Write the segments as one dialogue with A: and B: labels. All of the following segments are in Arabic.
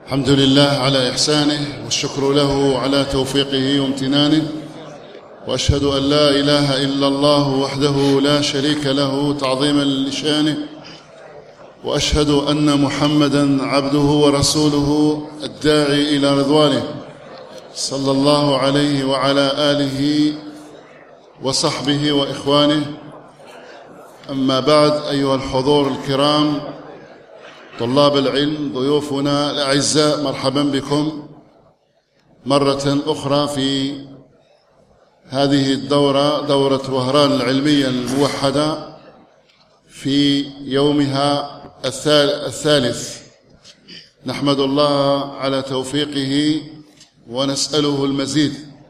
A: الحمد لله على إحسانه، والشكر له على توفيقه وامتنانه، وأشهد أن لا إله إلا الله وحده لا شريك له تعظيما لشانه، وأشهد أن محمدًا عبده ورسوله الداعي إلى رضوانه، صلى الله عليه وعلى آله وصحبه وإخوانه. أما بعد، أيها الحضور الكرام، طلاب العلم، ضيوفنا الأعزاء، مرحبا بكم مرة أخرى في هذه الدورة، دورة وهران العلمية الموحدة، في يومها الثالث. نحمد الله على توفيقه ونسأله المزيد.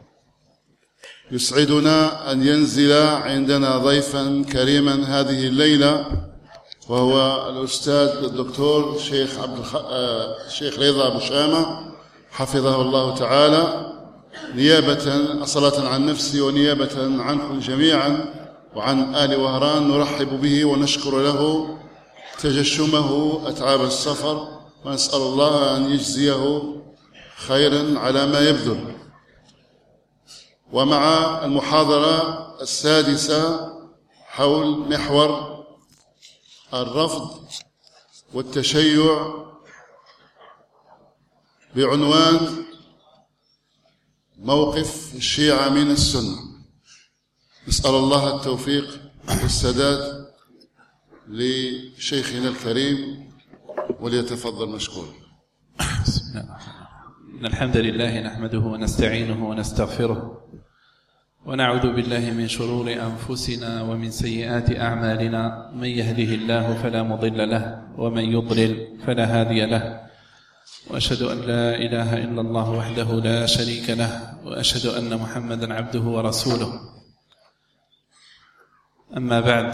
A: يسعدنا أن ينزل عندنا ضيفا كريما هذه الليلة، وهو الأستاذ الدكتور الشيخ رضا بشامة حفظه الله تعالى، نيابة صلاة عن نفسي ونيابة عنكم جميعا وعن آل وهران نرحب به ونشكر له تجشمه أتعاب السفر، ونسأل الله أن يجزيه خيرا على ما يبذل. ومع المحاضرة السادسة حول محور الرفض والتشيع بعنوان موقف الشيعة من السنة. نسأل الله التوفيق والسداد لشيخنا الكريم، وليتفضل مشكورا.
B: إن الحمد لله نحمده ونستعينه ونستغفره، ونعوذ بالله من شرور أنفسنا ومن سيئات أعمالنا. من يهده الله فلا مضل له، ومن يضلل فلا هادي له. وأشهد أن لا إله إلا الله وحده لا شريك له، وأشهد أن محمدا عبده ورسوله. أما بعد،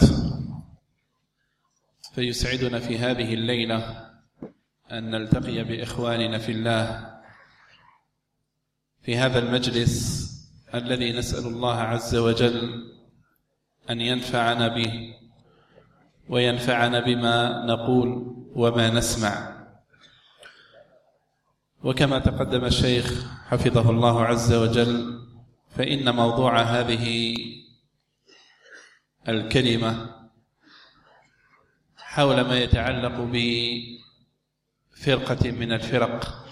B: فيسعدنا في هذه الليلة أن نلتقي بإخواننا في الله في هذا المجلس الذي نسأل الله عز وجل أن ينفعنا به وينفعنا بما نقول وما نسمع. وكما تقدم الشيخ حفظه الله عز وجل، فإن موضوع هذه الكلمة حول ما يتعلق بفرقة من الفرق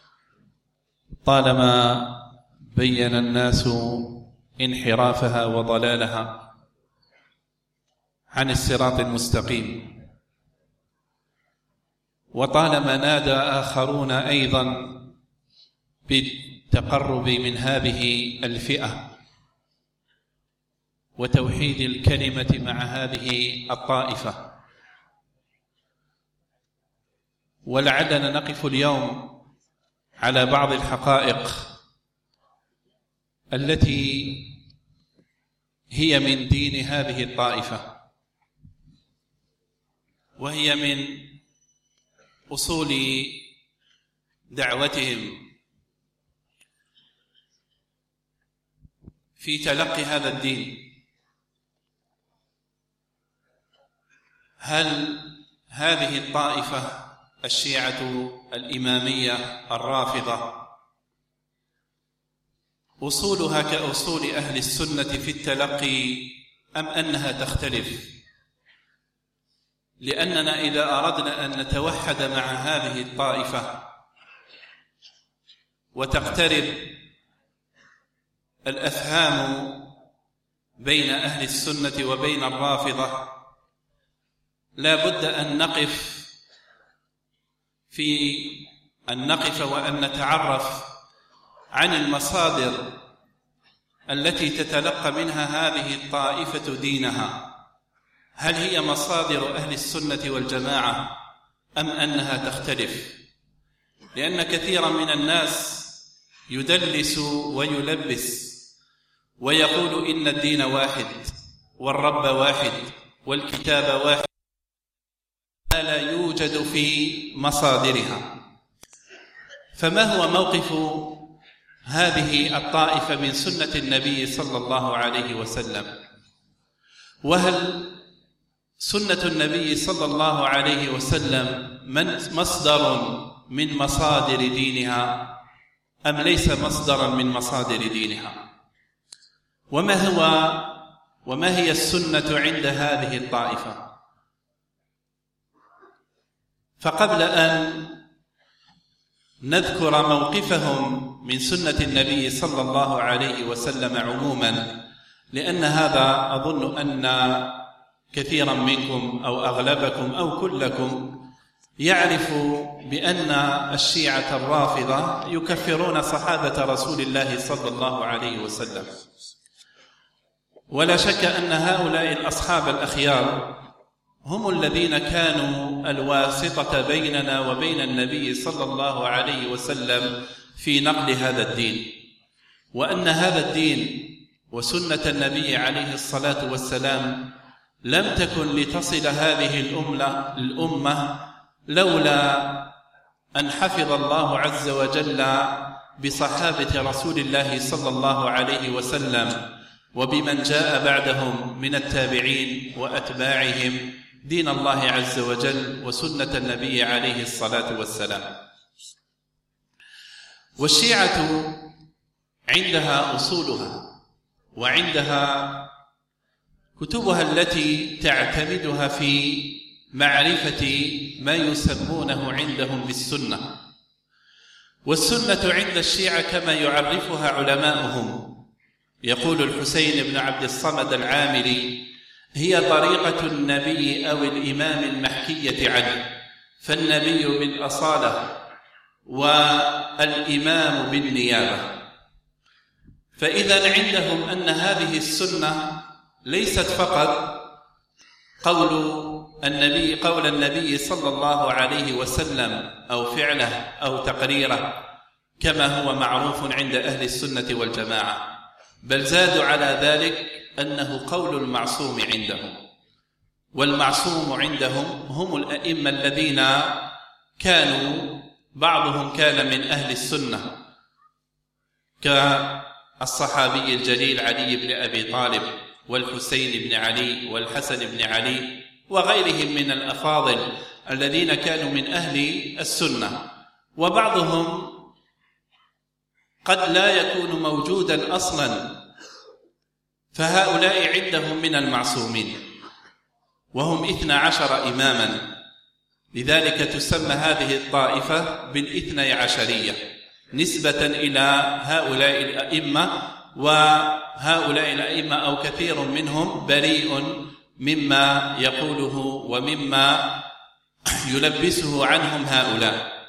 B: طالما بين الناس انحرافها وضلالها عن الصراط المستقيم، وطالما نادى آخرون أيضا بالتقرب من هذه الفئة وتوحيد الكلمة مع هذه الطائفة. ولعلنا نقف اليوم على بعض الحقائق التي هي من دين هذه الطائفة، وهي من أصول دعوتهم في تلقي هذا الدين. هل هذه الطائفة الشيعة الإمامية الرافضة أصولها كأصول أهل السنة في التلقي، أم أنها تختلف؟ لأننا إذا أردنا أن نتوحد مع هذه الطائفة وتقترب الأفهام بين أهل السنة وبين الرافضة، لا بد أن نقف وأن نتعرف عن المصادر التي تتلقى منها هذه الطائفة دينها. هل هي مصادر أهل السنة والجماعة أم أنها تختلف؟ لأن كثيرا من الناس يدلس ويلبس ويقول إن الدين واحد والرب واحد والكتاب واحد، ما لا يوجد في مصادرها. فما هو موقف هذه الطائفة من سنة النبي صلى الله عليه وسلم؟ وهل سنة النبي صلى الله عليه وسلم مصدر من مصادر دينها أم ليس مصدرا من مصادر دينها؟ وما هي السنة عند هذه الطائفة؟ فقبل أن نذكر موقفهم من سنة النبي صلى الله عليه وسلم عموما، لأن هذا أظن أن كثيرا منكم أو أغلبكم أو كلكم يعرف بأن الشيعة الرافضة يكفرون صحابة رسول الله صلى الله عليه وسلم، ولا شك أن هؤلاء الأصحاب الأخيار هم الذين كانوا الواسطة بيننا وبين النبي صلى الله عليه وسلم في نقل هذا الدين، وأن هذا الدين وسنة النبي عليه الصلاة والسلام لم تكن لتصل هذه الأمة لولا أن حفظ الله عز وجل بصحابة رسول الله صلى الله عليه وسلم وبمن جاء بعدهم من التابعين وأتباعهم دين الله عز وجل وسنة النبي عليه الصلاة والسلام. والشيعة عندها أصولها وعندها كتبها التي تعتمدها في معرفة ما يسمونه عندهم بالسنة. والسنة عند الشيعة كما يعرفها علماؤهم، يقول الحسين بن عبد الصمد العامري: هي طريقة النبي أو الإمام المحكية عنه، فالنبي بالأصالة والإمام بالنيابة. فإذا عندهم أن هذه السنة ليست فقط قول النبي صلى الله عليه وسلم أو فعله أو تقريره كما هو معروف عند أهل السنة والجماعة، بل زادوا على ذلك أنه قول المعصوم عندهم. والمعصوم عندهم هم الأئمة الذين كانوا بعضهم كان من أهل السنة كالصحابي الجليل علي بن أبي طالب والحسين بن علي والحسن بن علي وغيرهم من الأفاضل الذين كانوا من أهل السنة. وبعضهم قد لا يكون موجودا أصلا، فهؤلاء عندهم من المعصومين، وهم 12 إماما، لذلك تسمى هذه الطائفة بال12 نسبة إلى هؤلاء الأئمة. وهؤلاء الأئمة أو كثير منهم بريء مما يقوله ومما يلبسه عنهم هؤلاء.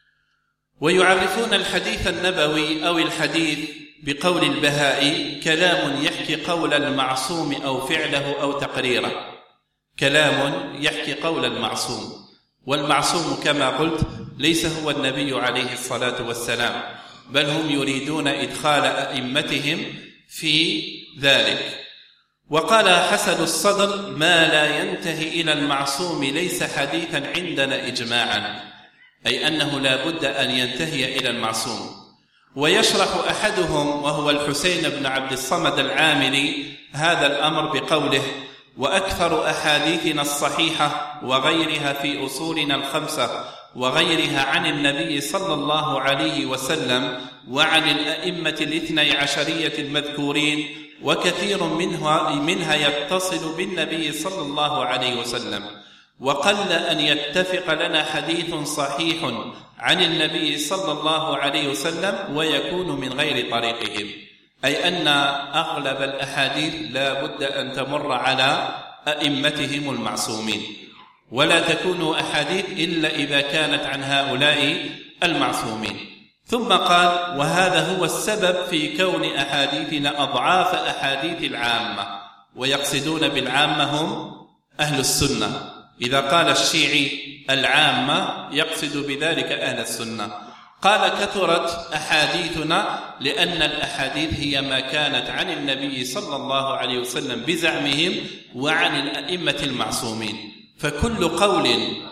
B: ويعرفون الحديث النبوي أو الحديث بقول البهائي: كلام يحكي قول المعصوم أو فعله أو تقريره. كلام يحكي قول المعصوم، والمعصوم كما قلت ليس هو النبي عليه الصلاة والسلام، بل هم يريدون إدخال أئمتهم في ذلك. وقال حسن الصدر: ما لا ينتهي إلى المعصوم ليس حديثا عندنا إجماعا، أي أنه لا بد أن ينتهي إلى المعصوم. ويشرح أحدهم وهو الحسين بن عبد الصمد العامري هذا الأمر بقوله: وأكثر أحاديثنا الصحيحة وغيرها في أصولنا الخمسة وغيرها عن النبي صلى الله عليه وسلم وعن الأئمة 12 المذكورين، وكثير منها يتصل بالنبي صلى الله عليه وسلم، وقل أن يتفق لنا حديث صحيح عن النبي صلى الله عليه وسلم ويكون من غير طريقهم، أي أن أغلب الأحاديث لا بد أن تمر على أئمتهم المعصومين، ولا تكون أحاديث إلا إذا كانت عن هؤلاء المعصومين. ثم قال: وهذا هو السبب في كون أحاديثنا أضعاف أحاديث العامة. ويقصدون بالعامة هم أهل السنة. إذا قال الشيعي العامة يقصد بذلك أهل السنة. قال: كثرت أحاديثنا لأن الأحاديث هي ما كانت عن النبي صلى الله عليه وسلم بزعمهم وعن الأئمة المعصومين، فكل قول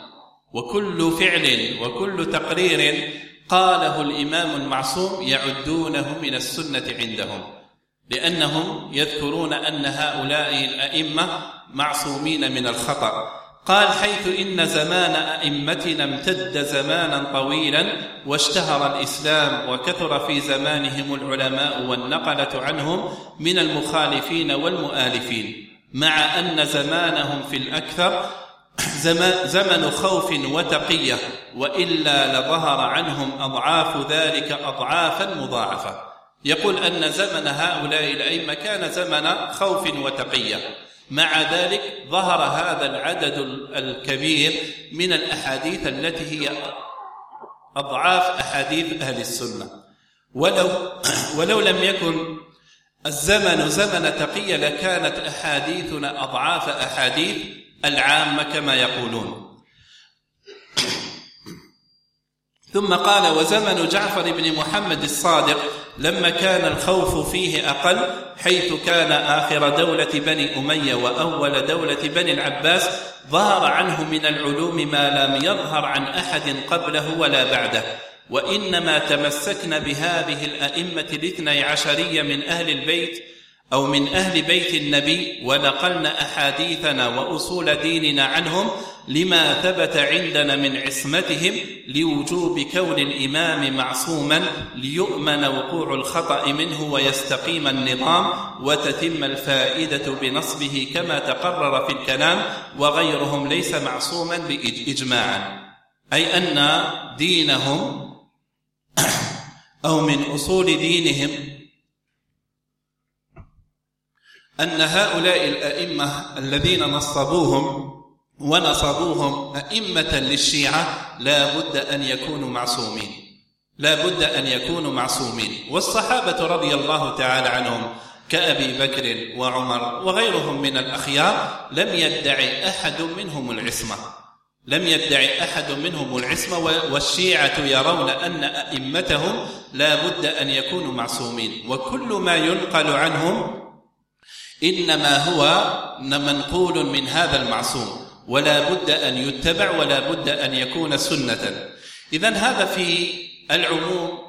B: وكل فعل وكل تقرير قاله الإمام المعصوم يعدونه من السنة عندهم، لأنهم يذكرون أن هؤلاء الأئمة معصومين من الخطأ. قال: حيث إن زمان أئمتنا امتد زمانا طويلا واشتهر الإسلام وكثر في زمانهم العلماء والنقلة عنهم من المخالفين والمؤالفين، مع أن زمانهم في الأكثر زمن خوف وتقية، وإلا لظهر عنهم أضعاف ذلك أضعافا مضاعفة. يقول أن زمن هؤلاء الأئمة كان زمن خوف وتقية، مع ذلك ظهر هذا العدد الكبير من الأحاديث التي هي أضعاف أحاديث أهل السنة. ولو لم يكن الزمن زمن تقية لكانت أحاديثنا أضعاف أحاديث العامة كما يقولون. ثم قال: وزمن جعفر بن محمد الصادق لما كان الخوف فيه أقل، حيث كان آخر دولة بني أمية وأول دولة بني العباس، ظهر عنه من العلوم ما لم يظهر عن أحد قبله ولا بعده، وإنما تمسكنا بهذه الأئمة الاثني عشرية من أهل البيت أو من أهل بيت النبي، ونقلنا أحاديثنا وأصول ديننا عنهم لما ثبت عندنا من عصمتهم، لوجوب كون الإمام معصوما، ليؤمن وقوع الخطأ منه ويستقيم النظام وتتم الفائدة بنصبه كما تقرر في الكلام، وغيرهم ليس معصوما بإجماعا. أي أن دينهم أو من أصول دينهم أن هؤلاء الأئمة الذين نصبوهم ونصبوهم أئمة للشيعة لا بد أن يكونوا معصومين، لا بد أن يكونوا معصومين. والصحابة رضي الله تعالى عنهم كأبي بكر وعمر وغيرهم من الأخيار لم يدعي أحد منهم العصمة، لم يدعي أحد منهم العصمة، والشيعة يرون أن أئمتهم لا بد أن يكونوا معصومين، وكل ما ينقل عنهم إنما هو منقول من هذا المعصوم، ولا بد أن يتبع ولا بد أن يكون سنة. إذن هذا في العموم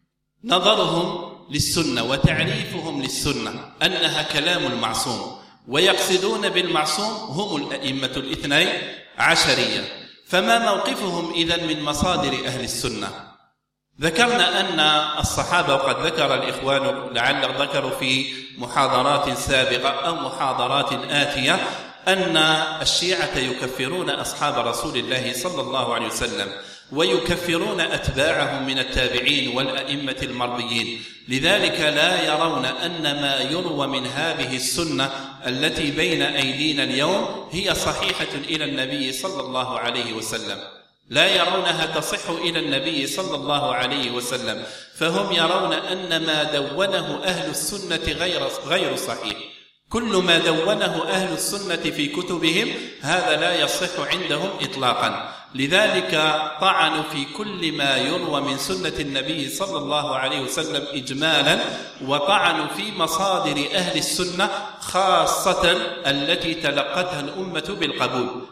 B: نظرهم للسنة وتعريفهم للسنة أنها كلام المعصوم، ويقصدون بالمعصوم هم الأئمة الاثني عشرية. فما موقفهم إذن من مصادر أهل السنة؟ ذكرنا أن الصحابة، وقد ذكر الإخوان لعل ذكروا في محاضرات سابقة أو محاضرات آتية، أن الشيعة يكفرون أصحاب رسول الله صلى الله عليه وسلم، ويكفرون أتباعهم من التابعين والأئمة المرضيين. لذلك لا يرون أن ما يروى من هذه السنة التي بين أيدينا اليوم هي صحيحة إلى النبي صلى الله عليه وسلم، لا يرونها تصح إلى النبي صلى الله عليه وسلم، فهم يرون أن ما دونه أهل السنة غير صحيح. كل ما دونه أهل السنة في كتبهم هذا لا يصح عندهم إطلاقا. لذلك طعنوا في كل ما يروى من سنة النبي صلى الله عليه وسلم إجمالا، وطعنوا في مصادر أهل السنة خاصة التي تلقتها الأمة بالقبول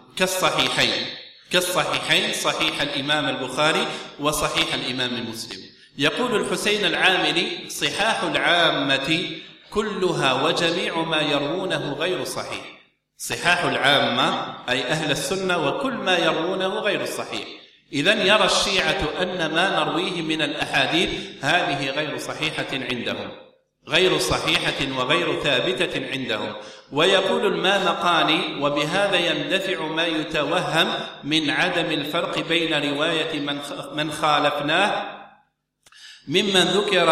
B: كالصحيحين صحيح الإمام البخاري وصحيح الإمام مسلم. يقول الحسين العاملي: صحاح العامة كلها وجميع ما يروونه غير صحيح. صحاح العامة أي أهل السنة وكل ما يروونه غير صحيح. إذن يرى الشيعة أن ما نرويه من الأحاديث هذه غير صحيحة عندهم، غير صحيحة وغير ثابتة عندهم. ويقول المامقاني: وبهذا يندفع ما يتوهم من عدم الفرق بين رواية من خالفناه ممن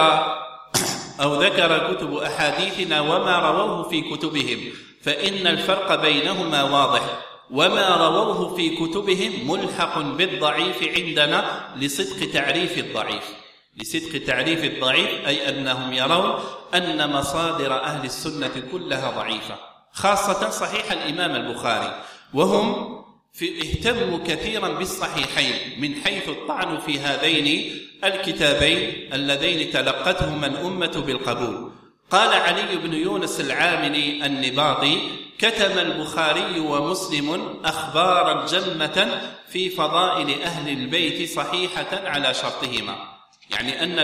B: ذكر كتب أحاديثنا وما رووه في كتبهم، فإن الفرق بينهما واضح، وما رووه في كتبهم ملحق بالضعيف عندنا لصدق تعريف الضعيف، أي أنهم يرون أن مصادر أهل السنة كلها ضعيفة، خاصة صحيح الإمام البخاري، وهم اهتموا كثيرا بالصحيحين من حيث الطعن في هذين الكتابين اللذين تلقتهما الأمة بالقبول. قال علي بن يونس العاملي النباطي: كتم البخاري ومسلم أخبارا جمة في فضائل أهل البيت صحيحة على شرطهما، يعني أن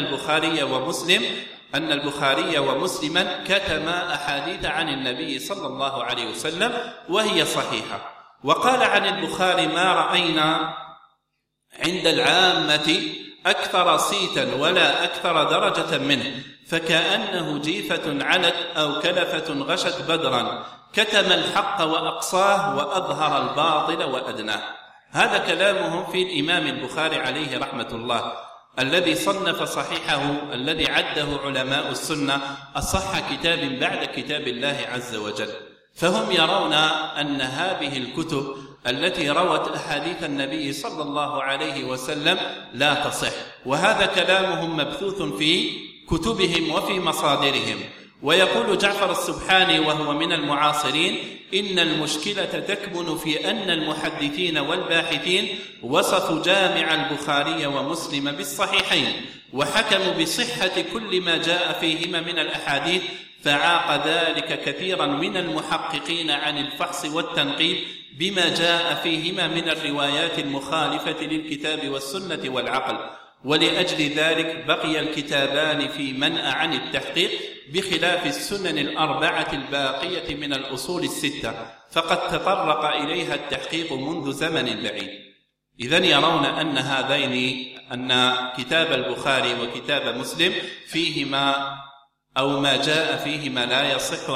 B: البخاري ومسلما كتما أحاديث عن النبي صلى الله عليه وسلم وهي صحيحة. وقال عن البخاري: ما رأينا عند العامة أكثر صيتا ولا أكثر درجة منه، فكأنه جيفة علت أو كلفة غشت بدرا، كتم الحق وأقصاه وأظهر الباطل وأدناه. هذا كلامهم في الإمام البخاري عليه رحمة الله، الذي صنف صحيحه الذي عده علماء السنة أصح كتاب بعد كتاب الله عز وجل. فهم يرون أن هذه الكتب التي روت أحاديث النبي صلى الله عليه وسلم لا تصح، وهذا كلامهم مبثوث في كتبهم وفي مصادرهم. ويقول جعفر السبحاني وهو من المعاصرين: إن المشكلة تكمن في أن المحدثين والباحثين وصفوا جامع البخاري ومسلم بالصحيحين، وحكموا بصحة كل ما جاء فيهما من الأحاديث، فعاق ذلك كثيرا من المحققين عن الفحص والتنقيب بما جاء فيهما من الروايات المخالفة للكتاب والسنة والعقل. ولأجل ذلك بقي الكتابان في منأى عن التحقيق، بخلاف السنن الأربعة الباقية من الأصول الستة، فقد تطرق إليها التحقيق منذ زمن بعيد. إذن يرون أن أن كتاب البخاري وكتاب مسلم فيهما أو ما جاء فيهما لا يصح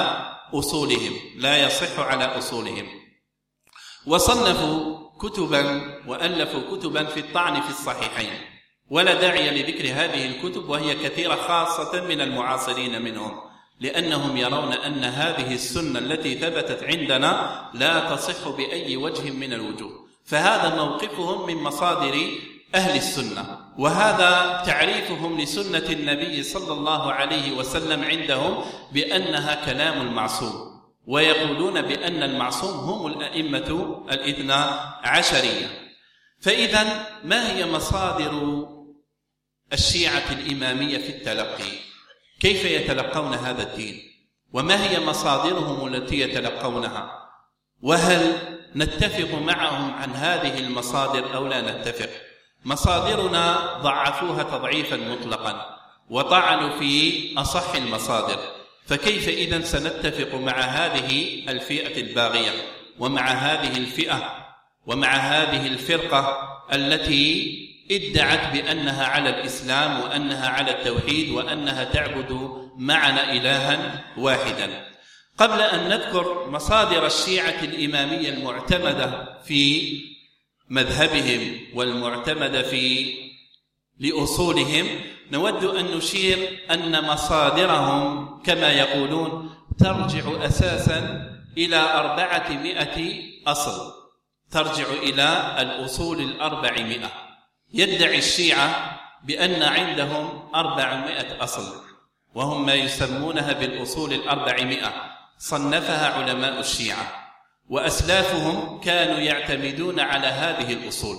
B: على أصولهم. وصنفوا كتبا وألفوا كتبا في الطعن في الصحيحين، ولا داعي لذكر هذه الكتب، وهي كثيرة خاصة من المعاصرين منهم، لأنهم يرون أن هذه السنة التي ثبتت عندنا لا تصح بأي وجه من الوجوه. فهذا موقفهم من مصادر أهل السنة، وهذا تعريفهم لسنة النبي صلى الله عليه وسلم عندهم بأنها كلام المعصوم، ويقولون بأن المعصوم هم الأئمة الاثنا عشرية. فإذا ما هي مصادر الشيعة الإمامية في التلقي؟ كيف يتلقون هذا الدين؟ وما هي مصادرهم التي يتلقونها؟ وهل نتفق معهم عن هذه المصادر أو لا نتفق؟ مصادرنا ضعفوها تضعيفا مطلقا وطعنوا في أصح المصادر، فكيف إذن سنتفق مع هذه الفئة الباغية ومع هذه الفئة ومع هذه الفرقة التي ادعت بأنها على الإسلام وأنها على التوحيد وأنها تعبد معنا إلها واحدا؟ قبل أن نذكر مصادر الشيعة الإمامية المعتمدة في مذهبهم والمعتمدة لأصولهم، نود أن نشير أن مصادرهم كما يقولون ترجع أساسا إلى 400 أصل، ترجع إلى الأصول 400. يدعي الشيعة بأن عندهم 400 أصل، وهم ما يسمونها بالأصول 400، صنفها علماء الشيعة، وأسلافهم كانوا يعتمدون على هذه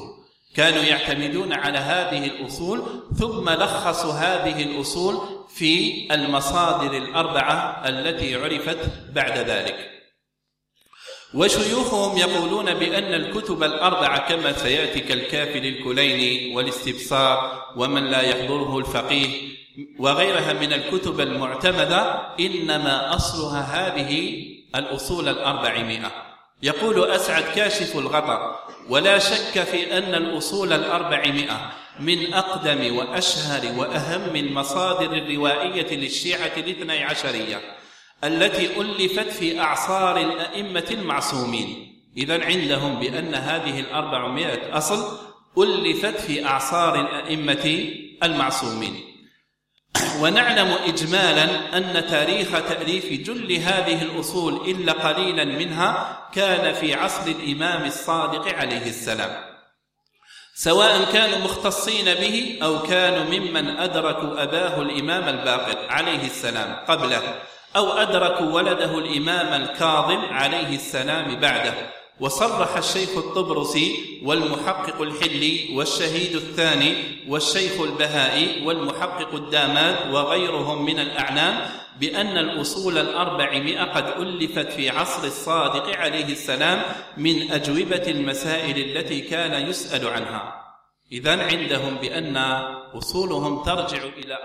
B: الأصول، ثم لخصوا هذه الأصول في المصادر 4 التي عرفت بعد ذلك. وشيوخهم يقولون بأن الكتب 4 كما سيأتي كالكافي للكليني والاستبصار ومن لا يحضره الفقيه وغيرها من الكتب المعتمدة، إنما أصلها هذه الأصول 400. يقول أسعد كاشف الغطا: ولا شك في أن الأصول 400 من أقدم وأشهر وأهم المصادر الروائية للشيعة الاثني عشرية التي ألفت في أعصار الأئمة المعصومين. إذن عندهم بأن هذه 400 أصل ألفت في أعصار الأئمة المعصومين. ونعلم إجمالا أن تاريخ تأليف جل هذه الأصول إلا قليلا منها كان في عصر الإمام الصادق عليه السلام، سواء كانوا مختصين به أو كانوا ممن أدركوا أباه الإمام الباقر عليه السلام قبله، أو أدركوا ولده الإمام الكاظم عليه السلام بعده. وصرح الشيخ الطبرسي والمحقق الحلي والشهيد الثاني والشيخ البهائي والمحقق الداماد وغيرهم من الأعلام بأن الأصول 400 قد ألفت في عصر الصادق عليه السلام من أجوبة المسائل التي كان يسأل عنها. إذن عندهم بأن أصولهم ترجع إلى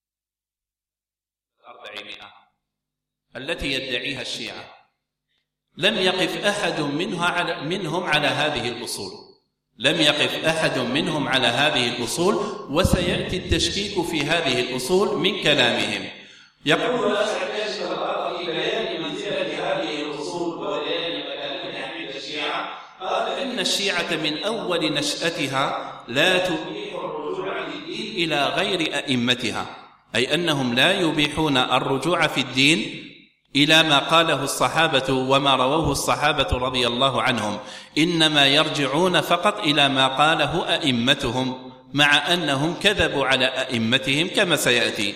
B: 400 التي يدعيها الشيعة. لم يقف أحد منهم على هذه الأصول، لم يقف أحد منهم على هذه الأصول، وسيأتي التشكيك في هذه الأصول من كلامهم. يقول في بيان منزلة هذه الأصول وبيان مكانتها عند الشيعة، قال إن الشيعة من أول نشأتها لا تبيح الرجوع للدين إلى غير أئمتها، أي أنهم لا يبيحون الرجوع في الدين إلى ما قاله الصحابة وما رووه الصحابة رضي الله عنهم، إنما يرجعون فقط إلى ما قاله أئمتهم، مع أنهم كذبوا على أئمتهم كما سيأتي.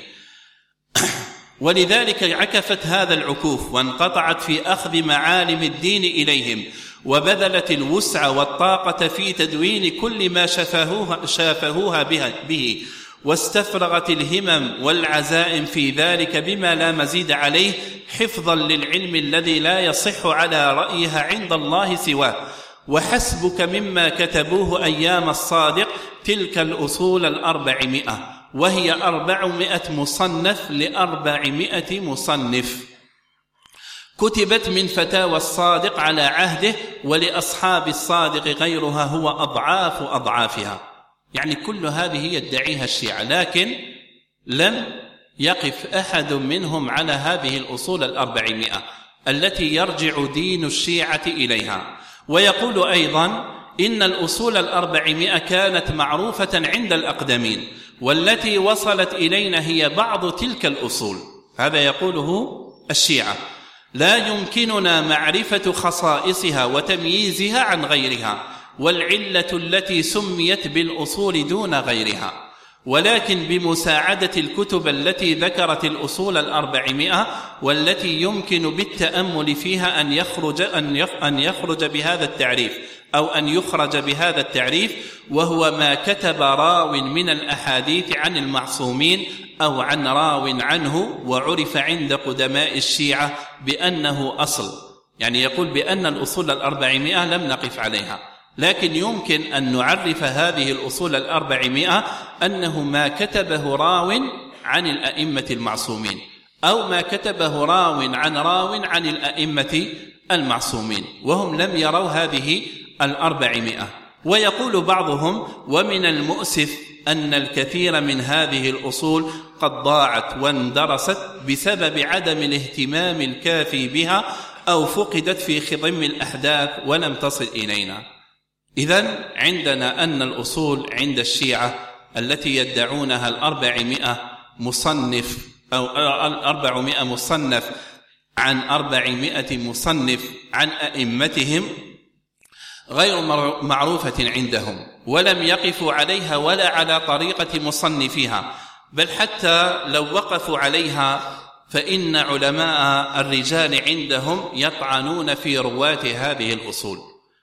B: ولذلك عكفت هذا العكوف وانقطعت في أخذ معالم الدين إليهم، وبذلت الوسع والطاقة في تدوين كل ما شافهوها به، واستفرغت الهمم والعزائم في ذلك بما لا مزيد عليه، حفظا للعلم الذي لا يصح على رأيها عند الله سواه. وحسبك مما كتبوه أيام الصادق تلك الأصول 400، وهي 400 مصنف ل400 مصنف كتبت من فتاوى الصادق على عهده، ولأصحاب الصادق غيرها هو أضعاف أضعافها. يعني كل هذه يدعيها الشيعة، لكن لم يقف أحد منهم على هذه الأصول 400 التي يرجع دين الشيعة إليها. ويقول أيضا إن الأصول 400 كانت معروفة عند الأقدمين، والتي وصلت إلينا هي بعض تلك الأصول. هذا يقوله الشيعة، لا يمكننا معرفة خصائصها وتمييزها عن غيرها، والعلة التي سميت بالأصول دون غيرها، ولكن بمساعدة الكتب التي ذكرت الأصول 400 والتي يمكن بالتأمل فيها أن يخرج بهذا التعريف، أو أن يخرج بهذا التعريف، وهو ما كتب راو من الأحاديث عن المعصومين أو عن راو عنه، وعرف عند قدماء الشيعة بأنه أصل. يعني يقول بأن الأصول 400 لم نقف عليها، لكن يمكن أن نعرف هذه الأصول 400 أنه ما كتبه راو عن الأئمة المعصومين، أو ما كتبه راو عن الأئمة المعصومين، وهم لم يروا هذه 400. ويقول بعضهم: ومن المؤسف أن الكثير من هذه الأصول قد ضاعت واندرست بسبب عدم الاهتمام الكافي بها، أو فقدت في خضم الأحداث ولم تصل إلينا. إذن عندنا أن الأصول عند الشيعة التي يدعونها 400 مصنف، أو 400 مصنف عن 400 مصنف عن أئمتهم، غير معروفة عندهم، ولم يقفوا عليها ولا على طريقة مصنفيها، بل حتى لو وقفوا عليها فإن علماء الرجال عندهم يطعنون في رواة هذه الأصول،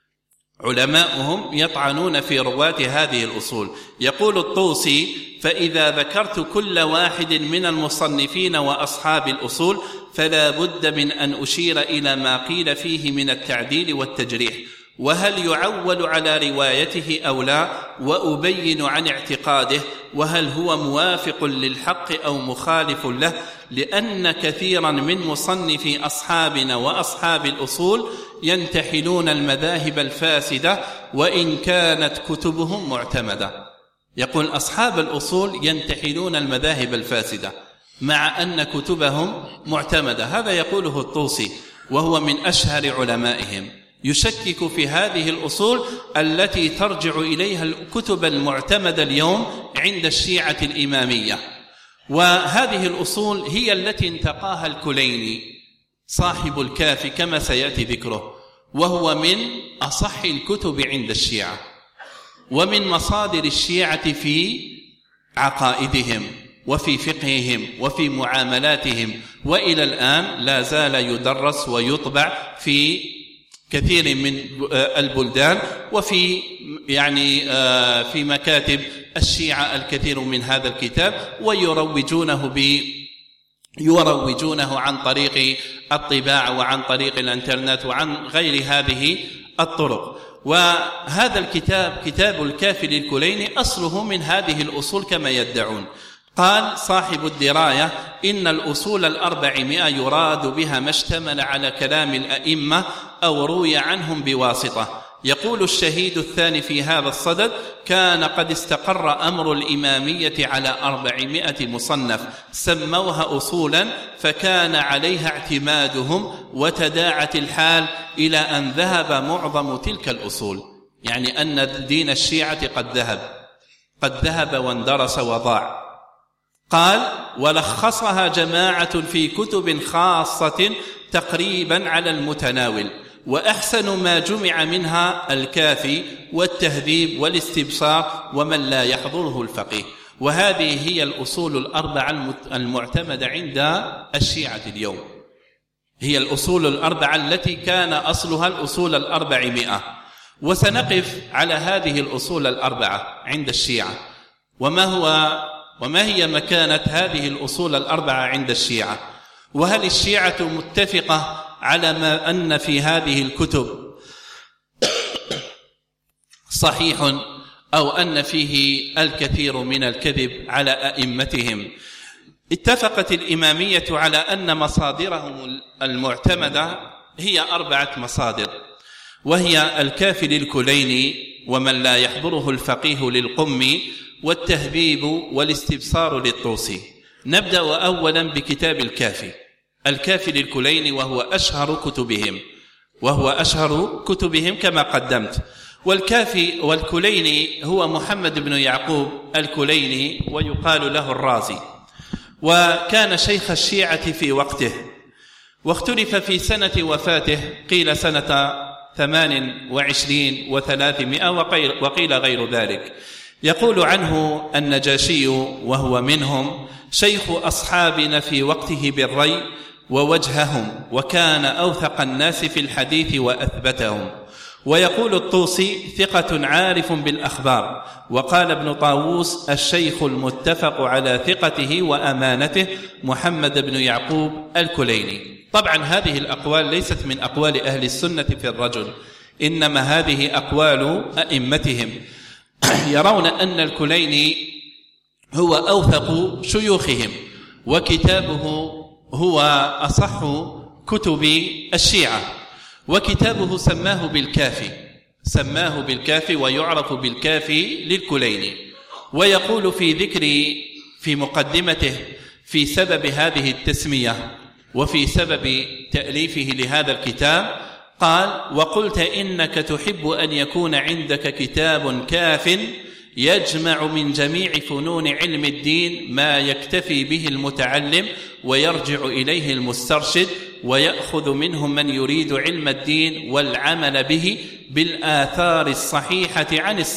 B: علماؤهم يطعنون في رواة هذه الأصول. يقول الطوسي: فإذا ذكرت كل واحد من المصنفين وأصحاب الأصول فلا بد من أن أشير إلى ما قيل فيه من التعديل والتجريح، وهل يعول على روايته أو لا، وأبين عن اعتقاده، وهل هو موافق للحق أو مخالف له، لأن كثيرا من مصنفي أصحابنا وأصحاب الأصول ينتحلون المذاهب الفاسدة وإن كانت كتبهم معتمدة. يقول أصحاب الأصول ينتحلون المذاهب الفاسدة مع أن كتبهم معتمدة. هذا يقوله الطوسي، وهو من أشهر علمائهم، يشكك في هذه الأصول التي ترجع إليها الكتب المعتمدة اليوم عند الشيعة الإمامية. وهذه الأصول هي التي انتقاها الكليني صاحب الكافي كما سيأتي ذكره، وهو من أصح الكتب عند الشيعة ومن مصادر الشيعة في عقائدهم وفي فقههم وفي معاملاتهم، وإلى الآن لا زال يدرس ويطبع في كثير من البلدان، وفي في مكاتب الشيعة الكثير من هذا الكتاب، ويروجونه عن طريق الطباعة وعن طريق الانترنت وعن غير هذه الطرق. وهذا الكتاب كتاب الكافي للكليني أصله من هذه الأصول كما يدعون. قال صاحب الدراية: إن الأصول 400 يراد بها ما اشتمل على كلام الأئمة أو روي عنهم بواسطة. يقول الشهيد الثاني في هذا الصدد: كان قد استقر أمر الإمامية على 400 مصنف سموها أصولا، فكان عليها اعتمادهم، وتداعت الحال إلى أن ذهب معظم تلك الأصول. يعني أن دين الشيعة قد ذهب واندرس وضاع. قال: ولخصها جماعة في كتب خاصة تقريبا على المتناول، وأحسن ما جمع منها الكافي والتهذيب والاستبصار ومن لا يحضره الفقيه. وهذه هي الأصول 4 المعتمدة عند الشيعة اليوم، هي الأصول 4 التي كان أصلها الأصول 400. وسنقف على هذه الأصول 4 عند الشيعة، وما هي مكانة هذه الأصول 4 عند الشيعة، وهل الشيعة متفقة على ما أن في هذه الكتب صحيح، أو أن فيه الكثير من الكذب على أئمتهم. اتفقت الإمامية على أن مصادرهم المعتمدة هي 4 مصادر، وهي الكافي للكليني، ومن لا يحضره الفقيه للقمي، والتهذيب والاستبصار للطوسي. نبدأ أولا بكتاب الكافي للكليني، وهو أشهر كتبهم كما قدمت. والكافي والكليني هو محمد بن يعقوب الكليني، ويقال له الرازي، وكان شيخ الشيعة في وقته، واختلف في سنة وفاته، قيل سنة 28 و300 وقيل غير ذلك. يقول عنه النجاشي وهو منهم: شيخ أصحابنا في وقته بالري ووجههم، وكان أوثق الناس في الحديث وأثبتهم. ويقول الطوسي: ثقة عارف بالأخبار. وقال ابن طاووس: الشيخ المتفق على ثقته وأمانته محمد بن يعقوب الكليني. طبعا هذه الأقوال ليست من أقوال أهل السنة في الرجل، إنما هذه أقوال أئمتهم، يرون أن الكليني هو أوثق شيوخهم، وكتابه هو أصح كتب الشيعة، وكتابه سماه بالكافي ويعرف بالكافي للكليني. ويقول في مقدمته في سبب هذه التسمية وفي سبب تأليفه لهذا الكتاب، قال: وقلت إنك تحب أن يكون عندك كتاب كاف يجمع من جميع فنون علم الدين ما يكتفي به المتعلم ويرجع إليه المسترشد، ويأخذ منه من يريد علم الدين والعمل به بالآثار الصحيحة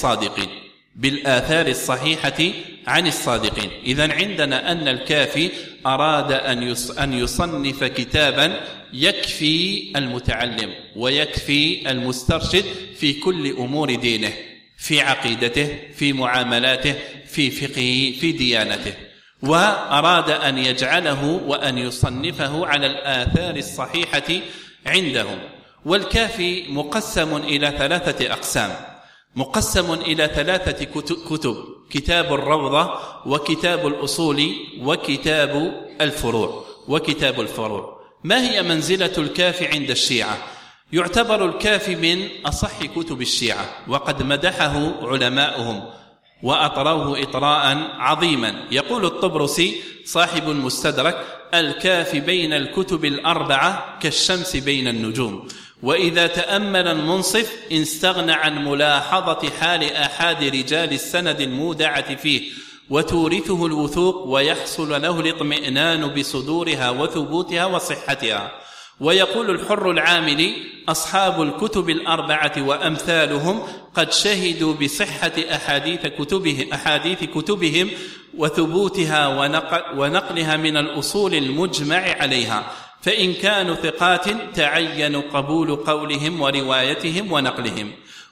B: عن الصادقين. إذن عندنا أن الكافي أراد أن يصنف كتابا يكفي المتعلم ويكفي المسترشد في كل أمور دينه، في عقيدته، في معاملاته، في فقهه، في ديانته، وأراد أن يجعله وأن يصنفه على الآثار الصحيحة عندهم. والكافي مقسم إلى 3 أقسام، مقسم إلى 3 كتب: كتاب الروضة، وكتاب الأصول، وكتاب الفروع. ما هي منزلة الكافي عند الشيعة؟ يعتبر الكافي من أصح كتب الشيعة، وقد مدحه علماؤهم وأطروه إطراء عظيما. يقول الطبرسي صاحب المستدرك: الكافي بين الكتب 4 كالشمس بين النجوم، وإذا تأمل المنصف استغنى عن ملاحظة حال آحاد رجال السند المودعة فيه، وتورثه الوثوق، ويحصل له الاطمئنان بصدورها وثبوتها وصحتها. ويقول الحر العاملي: أصحاب الكتب 4 وأمثالهم قد شهدوا بصحة أحاديث كتبهم وثبوتها ونقلها من الأصول المجمع عليها، فإن كانوا ثقات تعين قبول قولهم وروايتهم ونقلهم.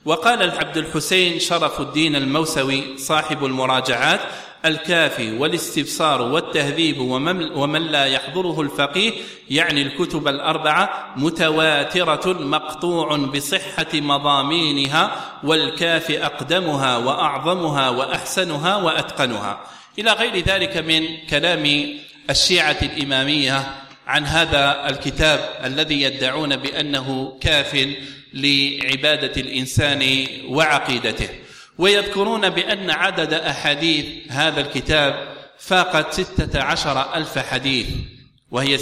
B: وقال عبد الحسين شرف الدين الموسوي صاحب المراجعات: الكافي والاستبصار والتهذيب ومن لا يحضره الفقيه، يعني الكتب الأربعة، متواترة مقطوع بصحة مضامينها، والكافي أقدمها وأعظمها وأحسنها وأتقنها، إلى غير ذلك من كلام الشيعة الإمامية عن هذا الكتاب الذي يدعون بأنه كاف لعبادة الإنسان وعقيدته. ويذكرون بأن عدد أحاديث هذا الكتاب فاقت 16,000 حديث، وهي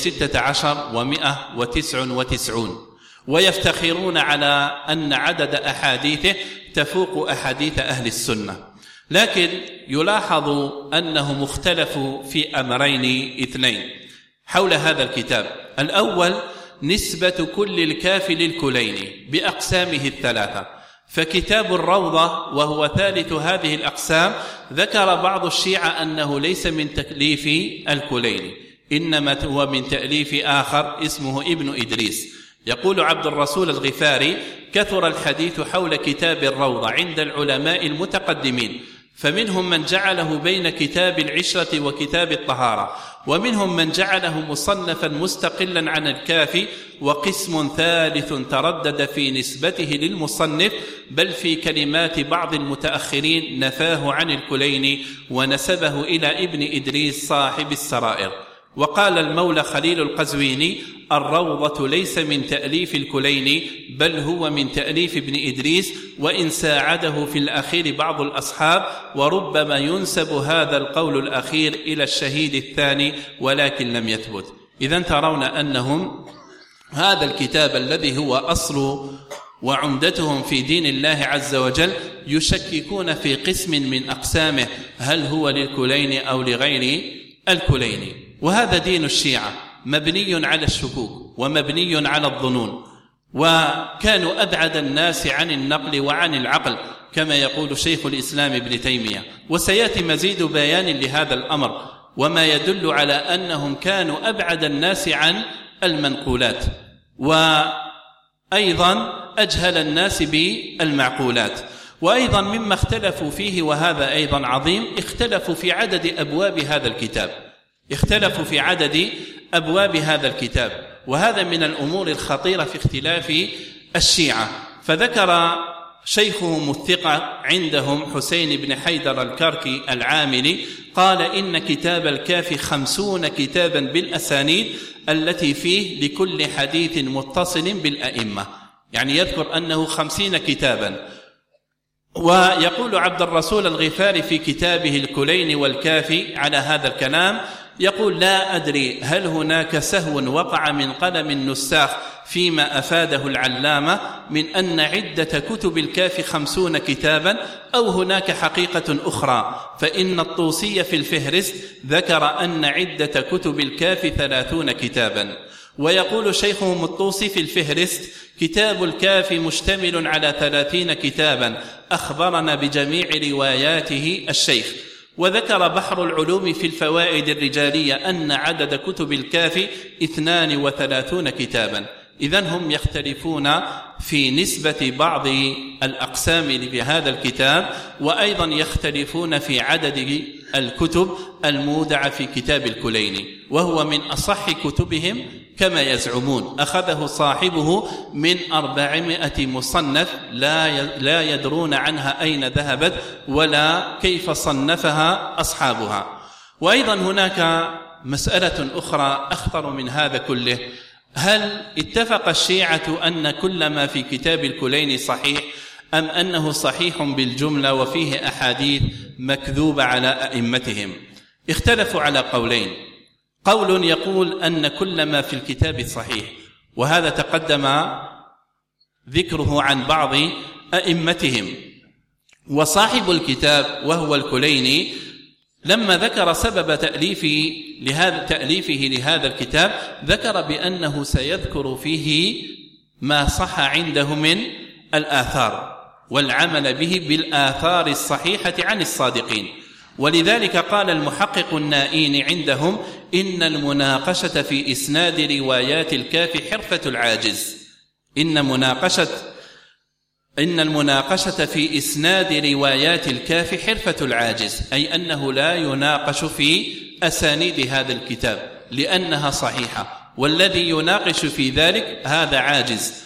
B: 16,199، ويفتخرون على أن عدد أحاديثه تفوق أحاديث أهل السنة. لكن يلاحظ أنهم اختلفوا في أمرين اثنين حول هذا الكتاب. الأول نسبة كل الكافي للكليني بأقسامه الثلاثة، فكتاب الروضة وهو ثالث هذه الأقسام ذكر بعض الشيعة أنه ليس من تأليف الكليني، إنما هو من تأليف آخر اسمه ابن إدريس. يقول عبد الرسول الغفاري: كثر الحديث حول كتاب الروضة عند العلماء المتقدمين، فمنهم من جعله بين كتاب العشرة وكتاب الطهارة، ومنهم من جعله مصنفا مستقلا عن الكافي، وقسم ثالث تردد في نسبته للمصنف، بل في كلمات بعض المتأخرين نفاه عن الكليني ونسبه إلى ابن إدريس صاحب السرائر. وقال المولى خليل القزويني: الروضة ليس من تأليف الكليني، بل هو من تأليف ابن إدريس، وإن ساعده في الأخير بعض الأصحاب، وربما ينسب هذا القول الأخير إلى الشهيد الثاني، ولكن لم يثبت. إذن ترون أنهم هذا الكتاب الذي هو أصل وعمدتهم في دين الله عز وجل يشككون في قسم من أقسامه، هل هو للكليني أو لغير الكليني. وهذا دين الشيعة مبني على الشكوك ومبني على الظنون، وكانوا أبعد الناس عن النقل وعن العقل كما يقول شيخ الإسلام ابن تيمية. وسيأتي مزيد بيان لهذا الأمر، وما يدل على أنهم كانوا أبعد الناس عن المنقولات، وأيضا أجهل الناس بالمعقولات. وأيضا مما اختلفوا فيه، وهذا أيضا عظيم، اختلفوا في عدد أبواب هذا الكتاب، اختلفوا في عدد أبواب هذا الكتاب، وهذا من الأمور الخطيرة في اختلاف الشيعة. فذكر شيخهم الثقة عندهم حسين بن حيدر الكركي العاملي قال: إن كتاب الكافي 50 كتابا بالأسانيد التي فيه لكل حديث متصل بالأئمة، يعني يذكر أنه 50 كتابا. ويقول عبد الرسول الغفاري في كتابه الكلين والكافي على هذا الكلام، يقول: لا أدري هل هناك سهو وقع من قلم النساخ فيما أفاده العلامة من أن عدة كتب الكافي 50 كتابا، أو هناك حقيقة أخرى، فإن الطوسي في الفهرست ذكر أن عدة كتب الكافي 30 كتابا. ويقول شيخهم الطوسي في الفهرست: كتاب الكافي مشتمل على 30 كتابا، أخبرنا بجميع رواياته الشيخ. وذكر بحر العلوم في الفوائد الرجالية أن عدد كتب الكافي 32 كتابا. إذن هم يختلفون في نسبة بعض الأقسام لهذا الكتاب، وأيضا يختلفون في عدد الكتب المودعة في كتاب الكليني، وهو من أصح كتبهم كما يزعمون، أخذه صاحبه من 400 مصنف لا يدرون عنها أين ذهبت ولا كيف صنفها أصحابها. وأيضا هناك مسألة أخرى أخطر من هذا كله: هل اتفق الشيعة أن كل ما في كتاب الكليني صحيح، أم أنه صحيح بالجملة وفيه أحاديث مكذوبة على أئمتهم؟ اختلفوا على قولين: قول يقول أن كل ما في الكتاب صحيح، وهذا تقدم ذكره عن بعض أئمتهم. وصاحب الكتاب وهو الكليني لما ذكر سبب تأليفه لهذا الكتاب ذكر بأنه سيذكر فيه ما صح عنده من الآثار والعمل به بالآثار الصحيحة عن الصادقين. ولذلك قال المحقق النائين عندهم: إن المناقشة في إسناد روايات الكافي حرفة العاجز. إن مناقشة إن المناقشة في إسناد روايات الكافي حرفة العاجز، أي أنه لا يناقش في أسانيد هذا الكتاب لأنها صحيحة، والذي يناقش في ذلك هذا عاجز.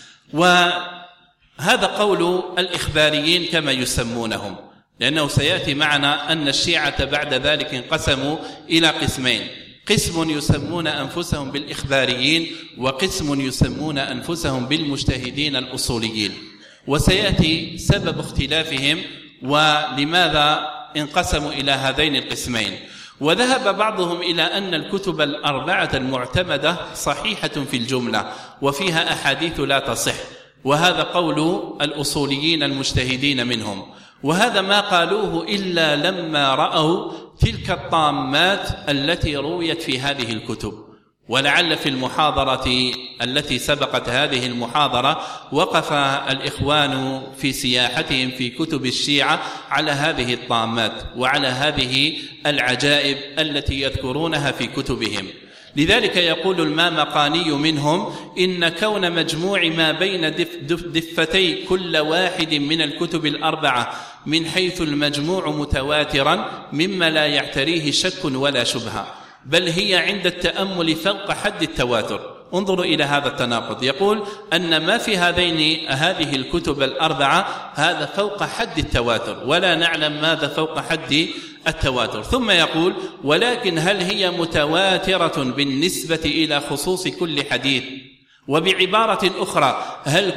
B: وهذا قول الإخباريين كما يسمونهم، لأنه سيأتي معنا أن الشيعة بعد ذلك انقسموا إلى قسمين: قسم يسمون أنفسهم بالإخباريين، وقسم يسمون أنفسهم بالمجتهدين الأصوليين. وسيأتي سبب اختلافهم ولماذا انقسموا إلى هذين القسمين. وذهب بعضهم إلى أن الكتب الأربعة المعتمدة صحيحة في الجملة وفيها أحاديث لا تصح، وهذا قول الأصوليين المجتهدين منهم، وهذا ما قالوه إلا لما رأوا تلك الطامات التي رويت في هذه الكتب. ولعل في المحاضرة التي سبقت هذه المحاضرة وقف الإخوان في سياحتهم في كتب الشيعة على هذه الطامات وعلى هذه العجائب التي يذكرونها في كتبهم. لذلك يقول المامقاني منهم: إن كون مجموع ما بين دفتي كل واحد من الكتب الأربعة من حيث المجموع متواترا مما لا يعتريه شك ولا شبهة، بل هي عند التأمل فوق حد التواتر. انظروا إلى هذا التناقض، يقول أن ما في هذه الكتب الأربعة هذا فوق حد التواتر، ولا نعلم ماذا فوق حد التواتر. ثم يقول: ولكن هل هي متواترة بالنسبة إلى خصوص كل حديث؟ وبعبارة أخرى، هل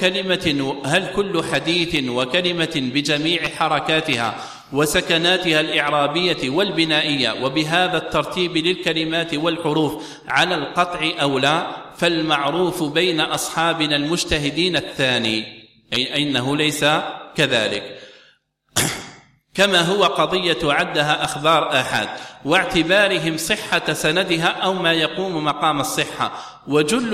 B: كل حديث وكلمة بجميع حركاتها وسكناتها الإعرابية والبنائية وبهذا الترتيب للكلمات والحروف على القطع أو لا؟ فالمعروف بين أصحابنا المجتهدين الثاني، أي أنه ليس كذلك، كما هو قضية عدها أخبار آحاد واعتبارهم صحة سندها أو ما يقوم مقام الصحة، وجل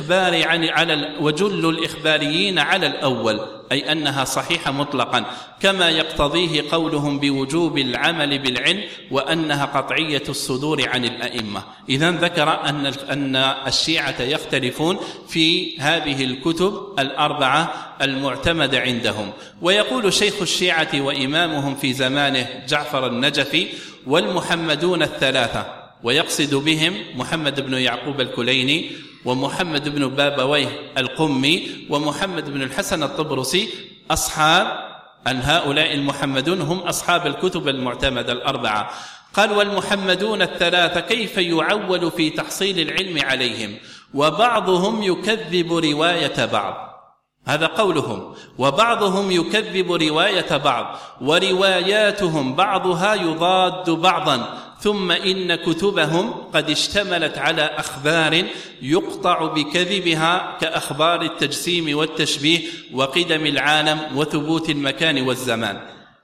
B: الإخباريين على الأول، أي أنها صحيحة مطلقا، كما يقتضيه قولهم بوجوب العمل بالعلم وأنها قطعية الصدور عن الأئمة. إذن ذكر أن الشيعة يختلفون في هذه الكتب الأربعة المعتمدة عندهم. ويقول شيخ الشيعة وإمامهم في زمانه جعفر النجفي: والمحمدون الثلاثة، ويقصد بهم محمد بن يعقوب الكليني ومحمد بن بابويه القمي ومحمد بن الحسن الطبرسي، أصحاب أن هؤلاء المحمدون هم أصحاب الكتب المعتمدة الأربعة. قال: والمحمدون الثلاثة كيف يعول في تحصيل العلم عليهم؟ وبعضهم يكذب رواية بعض، هذا قولهم، وبعضهم يكذب رواية بعض، ورواياتهم بعضها يضاد بعضا، ثم إن كتبهم قد اشتملت على أخبار يقطع بكذبها كأخبار التجسيم والتشبيه وقدم العالم وثبوت المكان والزمان.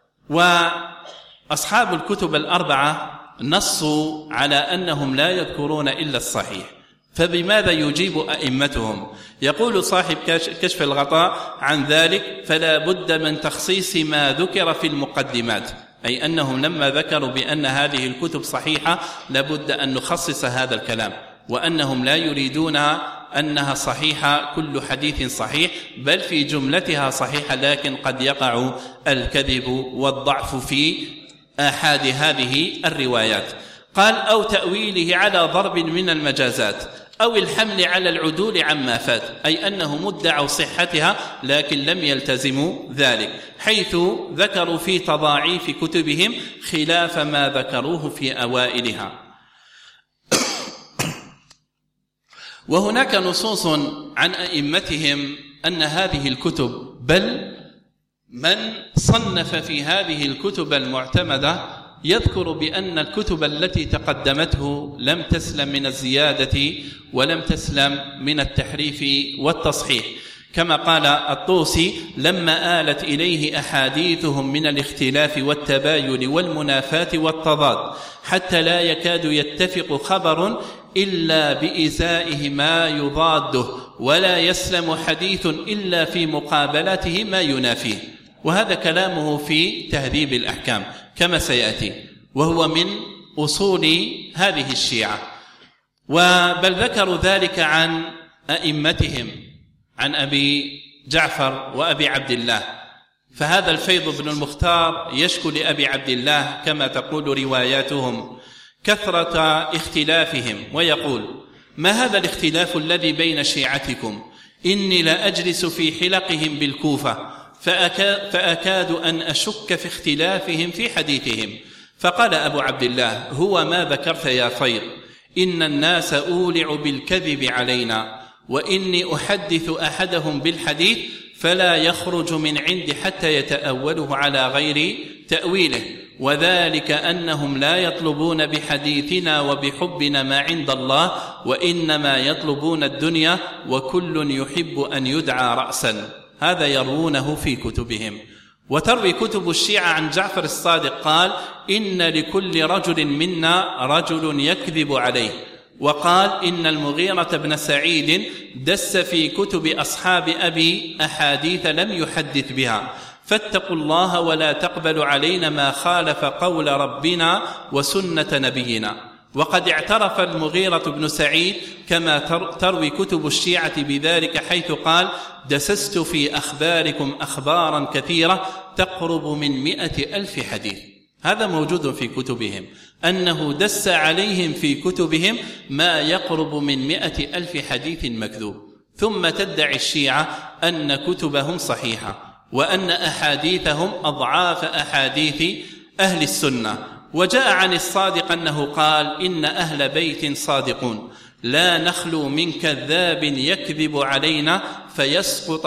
B: وأصحاب الكتب الأربعة نصوا على أنهم لا يذكرون إلا الصحيح، فبماذا يجيب أئمتهم؟ يقول صاحب كشف الغطاء عن ذلك: فلا بد من تخصيص ما ذكر في المقدمات، أي أنهم لما ذكروا بأن هذه الكتب صحيحة لابد أن نخصص هذا الكلام، وأنهم لا يريدون أنها صحيحة كل حديث صحيح، بل في جملتها صحيحة، لكن قد يقع الكذب والضعف في آحاد هذه الروايات. قال: أو تأويله على ضرب من المجازات، أو الحمل على العدول عما فات، أي أنهم ادعوا صحتها لكن لم يلتزموا ذلك، حيث ذكروا في تضاعيف كتبهم خلاف ما ذكروه في أوائلها. وهناك نصوص عن أئمتهم أن هذه الكتب، بل من صنف في هذه الكتب المعتمدة يذكر بأن الكتب التي تقدمته لم تسلم من الزيادة ولم تسلم من التحريف والتصحيح، كما قال الطوسي: لما آلت إليه أحاديثهم من الاختلاف والتباين والمنافاة والتضاد حتى لا يكاد يتفق خبر إلا بإزائه ما يضاده، ولا يسلم حديث إلا في مقابلته ما ينافيه. وهذا كلامه في تهذيب الأحكام كما سيأتي، وهو من أصول هذه الشيعة. بل ذكروا ذلك عن أئمتهم، عن أبي جعفر وأبي عبد الله، فهذا الفيض بن المختار يشكو لأبي عبد الله كما تقول رواياتهم كثرة اختلافهم، ويقول: ما هذا الاختلاف الذي بين شيعتكم؟ إني لا أجلس في حلقهم بالكوفة فأكاد أن أشك في اختلافهم في حديثهم. فقال أبو عبد الله: هو ما ذكرت يا فيض، إن الناس أولع بالكذب علينا، وإني أحدث أحدهم بالحديث فلا يخرج من عندي حتى يتأوله على غير تأويله، وذلك أنهم لا يطلبون بحديثنا وبحبنا ما عند الله، وإنما يطلبون الدنيا، وكل يحب أن يدعى رأسا. هذا يروونه في كتبهم. وتروي كتب الشيعة عن جعفر الصادق قال: إن لكل رجل منا رجل يكذب عليه. وقال: إن المغيرة بن سعيد دس في كتب أصحاب أبي أحاديث لم يحدث بها، فاتقوا الله ولا تقبلوا علينا ما خالف قول ربنا وسنة نبينا. وقد اعترف المغيرة بن سعيد كما تروي كتب الشيعة بذلك، حيث قال: دسست في أخباركم أخبارا كثيرة تقرب من 100,000 حديث. هذا موجود في كتبهم، أنه دس عليهم في كتبهم ما يقرب من 100,000 حديث مكذوب. ثم تدعي الشيعة أن كتبهم صحيحة، وأن أحاديثهم أضعاف أحاديث أهل السنة. وجاء عن الصادق أنه قال: إن أهل بيت صادقون لا نخلو من كذاب يكذب علينا فيسقط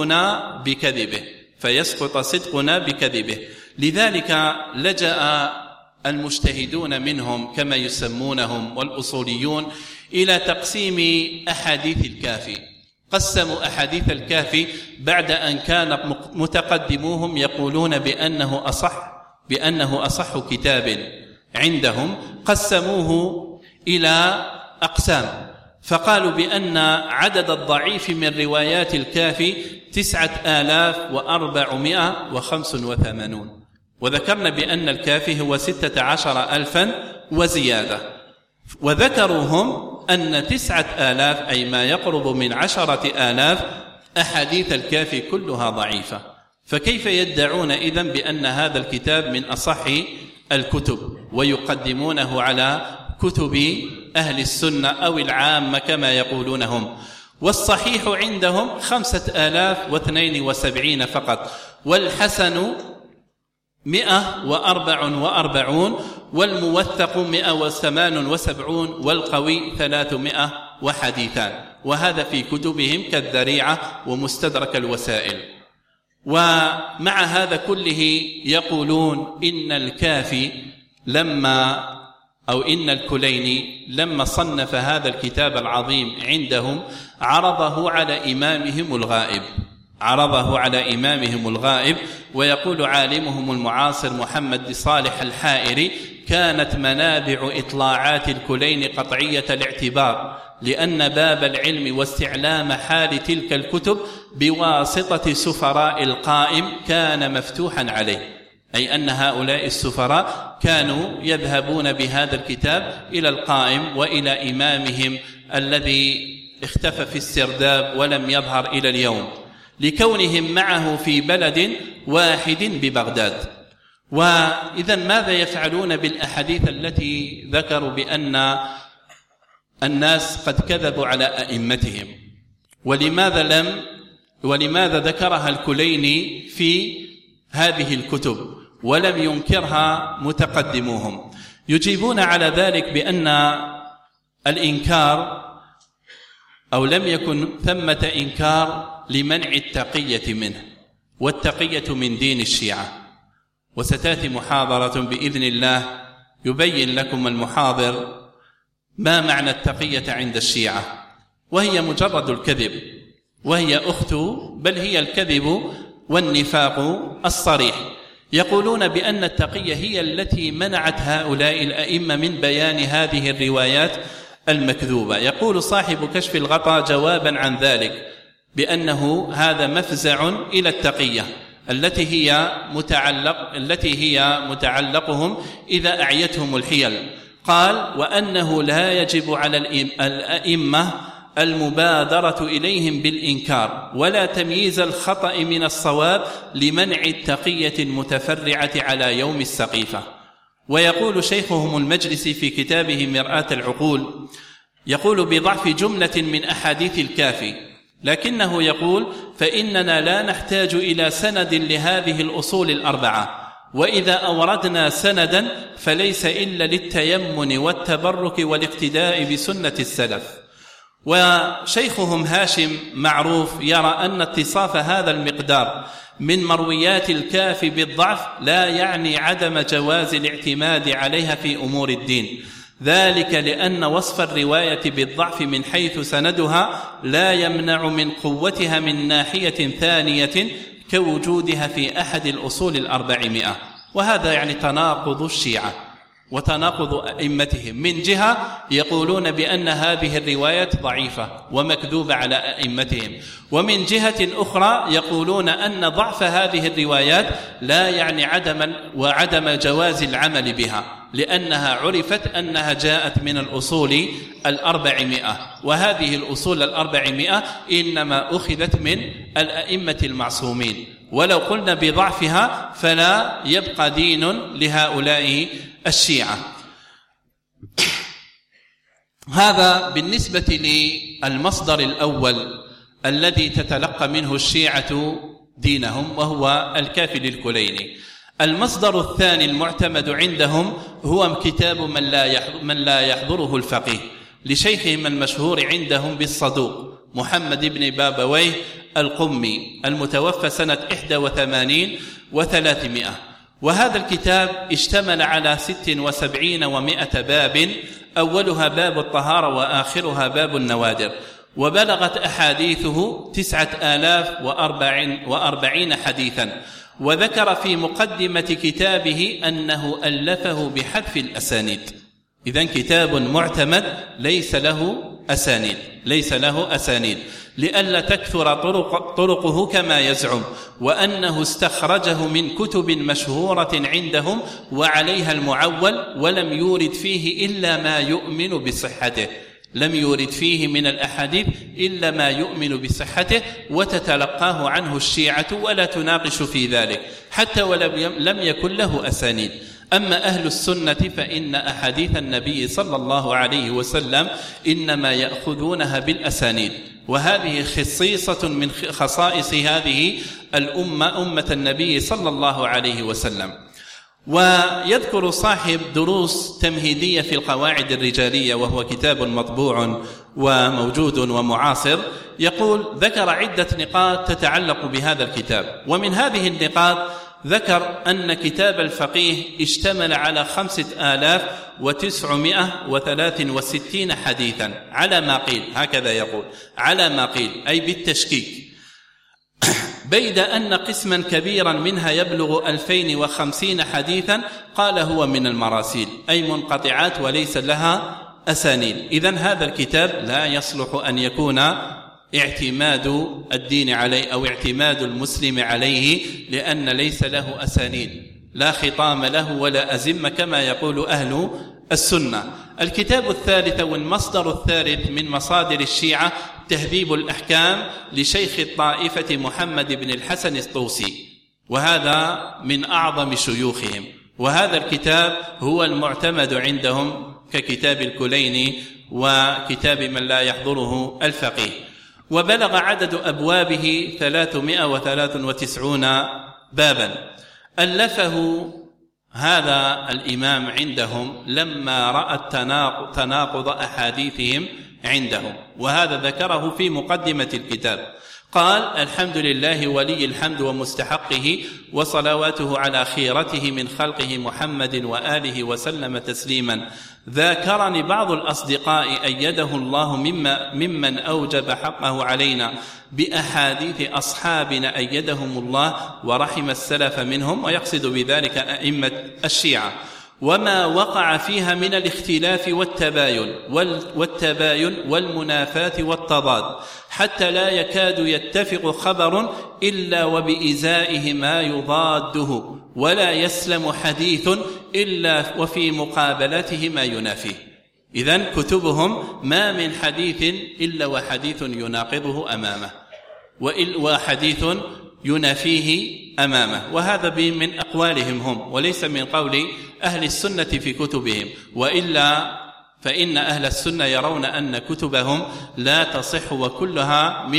B: صدقنا بكذبه. لذلك لجأ المجتهدون منهم كما يسمونهم والأصوليون إلى تقسيم أحاديث الكافي. قسموا أحاديث الكافي بعد أن كان متقدموهم يقولون بأنه أصح كتاب عندهم، قسموه إلى أقسام، فقالوا بأن عدد الضعيف من روايات الكافي 9485، وذكرنا بأن الكافي هو 16,000 وزيادة. وذكروا هم أن 9,000 أي ما يقرب من 10,000 أحاديث الكافي كلها ضعيفة. فكيف يدعون إذن بأن هذا الكتاب من أصح الكتب ويقدمونه على كتب أهل السنة أو العامة كما يقولونهم؟ والصحيح عندهم 5,072 فقط، والحسن 144، والموثق 178، والقوي 300 وحديثان. وهذا في كتبهم كالذريعة ومستدرك الوسائل. ومع هذا كله يقولون إن الكافي إن الكليني لما صنف هذا الكتاب العظيم عندهم عرضه على إمامهم الغائب. ويقول عالمهم المعاصر محمد صالح الحائري: كانت منابع إطلاعات الكليني قطعية الاعتبار، لأن باب العلم واستعلام حال تلك الكتب بواسطة سفراء القائم كان مفتوحا عليه، أي أن هؤلاء السفراء كانوا يذهبون بهذا الكتاب إلى القائم وإلى إمامهم الذي اختفى في السرداب ولم يظهر إلى اليوم، لكونهم معه في بلد واحد ببغداد. وإذا ماذا يفعلون بالأحاديث التي ذكروا بأن الناس قد كذبوا على أئمتهم؟ ولماذا ذكرها الكليني في هذه الكتب ولم ينكرها متقدموهم؟ يجيبون على ذلك بأن الإنكار أو لم يكن ثمة إنكار لمنع التقية منه، والتقية من دين الشيعة. وستأتي محاضرة بإذن الله يبين لكم المحاضر ما معنى التقية عند الشيعة، وهي مجرد الكذب، وهي بل هي الكذب والنفاق الصريح. يقولون بأن التقية هي التي منعت هؤلاء الأئمة من بيان هذه الروايات المكذوبة. يقول صاحب كشف الغطاء جوابا عن ذلك بأنه هذا مفزع إلى التقية التي هي متعلقهم إذا أعيتهم الحيل. قال: وأنه لا يجب على الأئمة المبادرة إليهم بالإنكار ولا تمييز الخطأ من الصواب لمنع التقية المتفرعة على يوم السقيفة. ويقول شيخهم المجلسي في كتابه مرآة العقول، يقول بضعف جملة من أحاديث الكافي، لكنه يقول فإننا لا نحتاج إلى سند لهذه الأصول الأربعة، وإذا أوردنا سندا فليس إلا للتيمن والتبرك والاقتداء بسنة السلف. وشيخهم هاشم معروف يرى أن اتصاف هذا المقدار من مرويات الكافي بالضعف لا يعني عدم جواز الاعتماد عليها في أمور الدين، ذلك لأن وصف الرواية بالضعف من حيث سندها لا يمنع من قوتها من ناحية ثانية كوجودها في أحد الأصول 400. وهذا يعني تناقض الشيعة وتناقض أئمتهم، من جهة يقولون بأن هذه الروايات ضعيفة ومكذوبة على أئمتهم، ومن جهة أخرى يقولون أن ضعف هذه الروايات لا يعني عدم جواز العمل بها، لأنها عرفت أنها جاءت من الأصول 400، وهذه الأصول 400 إنما أخذت من الأئمة المعصومين، ولو قلنا بضعفها فلا يبقى دين لهؤلاء الشيعة. هذا بالنسبة للمصدر الأول الذي تتلقى منه الشيعة دينهم، وهو الكافي للكليني. المصدر الثاني المعتمد عندهم هو كتاب من لا يحضره الفقيه لشيخهم المشهور عندهم بالصدوق محمد بن بابويه القمي المتوفى سنة 81 و300. وهذا الكتاب اشتمل على 76 و100 باب، أولها باب الطهارة وآخرها باب النوادر، وبلغت أحاديثه 9040 حديثا. وذكر في مقدمة كتابه أنه ألفه بحذف الأسانيد. إذن كتاب معتمد ليس له أسانيد لئلا تكثر طرقه كما يزعم، وأنه استخرجه من كتب مشهورة عندهم وعليها المعول، ولم يورد فيه إلا ما يؤمن بصحته، لم يورد فيه من الأحاديث إلا ما يؤمن بصحته، وتتلقاه عنه الشيعة ولا تناقش في ذلك حتى ولم يكن له أسانيد. أما أهل السنة فإن أحاديث النبي صلى الله عليه وسلم إنما يأخذونها بالأسانيد، وهذه خصيصة من خصائص هذه الأمة، أمة النبي صلى الله عليه وسلم. ويذكر صاحب دروس تمهيدية في القواعد الرجالية، وهو كتاب مطبوع وموجود ومعاصر، يقول ذكر عدة نقاط تتعلق بهذا الكتاب، ومن هذه النقاط ذكر أن كتاب الفقيه اشتمل على 5963 حديثا على ما قيل، هكذا يقول على ما قيل أي بالتشكيك، بيد أن قسما كبيرا منها يبلغ 2050 حديثا قال هو من المراسيل أي منقطعات وليس لها أسانيد. إذن هذا الكتاب لا يصلح أن يكون اعتماد الدين عليه أو اعتماد المسلم عليه، لأن ليس له أسانيد، لا خطام له ولا أزمة كما يقول أهل السنة. الكتاب الثالث والمصدر الثالث من مصادر الشيعة تهذيب الأحكام لشيخ الطائفة محمد بن الحسن الطوسي، وهذا من أعظم شيوخهم، وهذا الكتاب هو المعتمد عندهم ككتاب الكليني وكتاب من لا يحضره الفقيه. وبلغ عدد أبوابه 393 بابا. ألفه هذا الإمام عندهم لما رأى تناقض أحاديثهم عندهم، وهذا ذكره في مقدمة الكتاب. قال الحمد لله ولي الحمد ومستحقه، وصلواته على خيرته من خلقه محمد وآله وسلم تسليما. ذاكرني بعض الأصدقاء أيده الله ممن أوجب حقه علينا بأحاديث أصحابنا أيدهم الله ورحم السلف منهم، ويقصد بذلك أئمة الشيعة، وما وقع فيها من الاختلاف والتباين والمنافاة والتضاد، حتى لا يكاد يتفق خبر إلا وبإزائه ما يضاده، ولا يسلم حديث إلا وفي مقابلته ما ينافيه. إذن كتبهم ما من حديث إلا وحديث يناقضه أمامه وحديث ينافيه أمامه، وهذا من أقوالهم هم وليس من قول أهل السنة في كتبهم، وإلا فإن أهل السنة يرون أن كتبهم لا تصح وكلها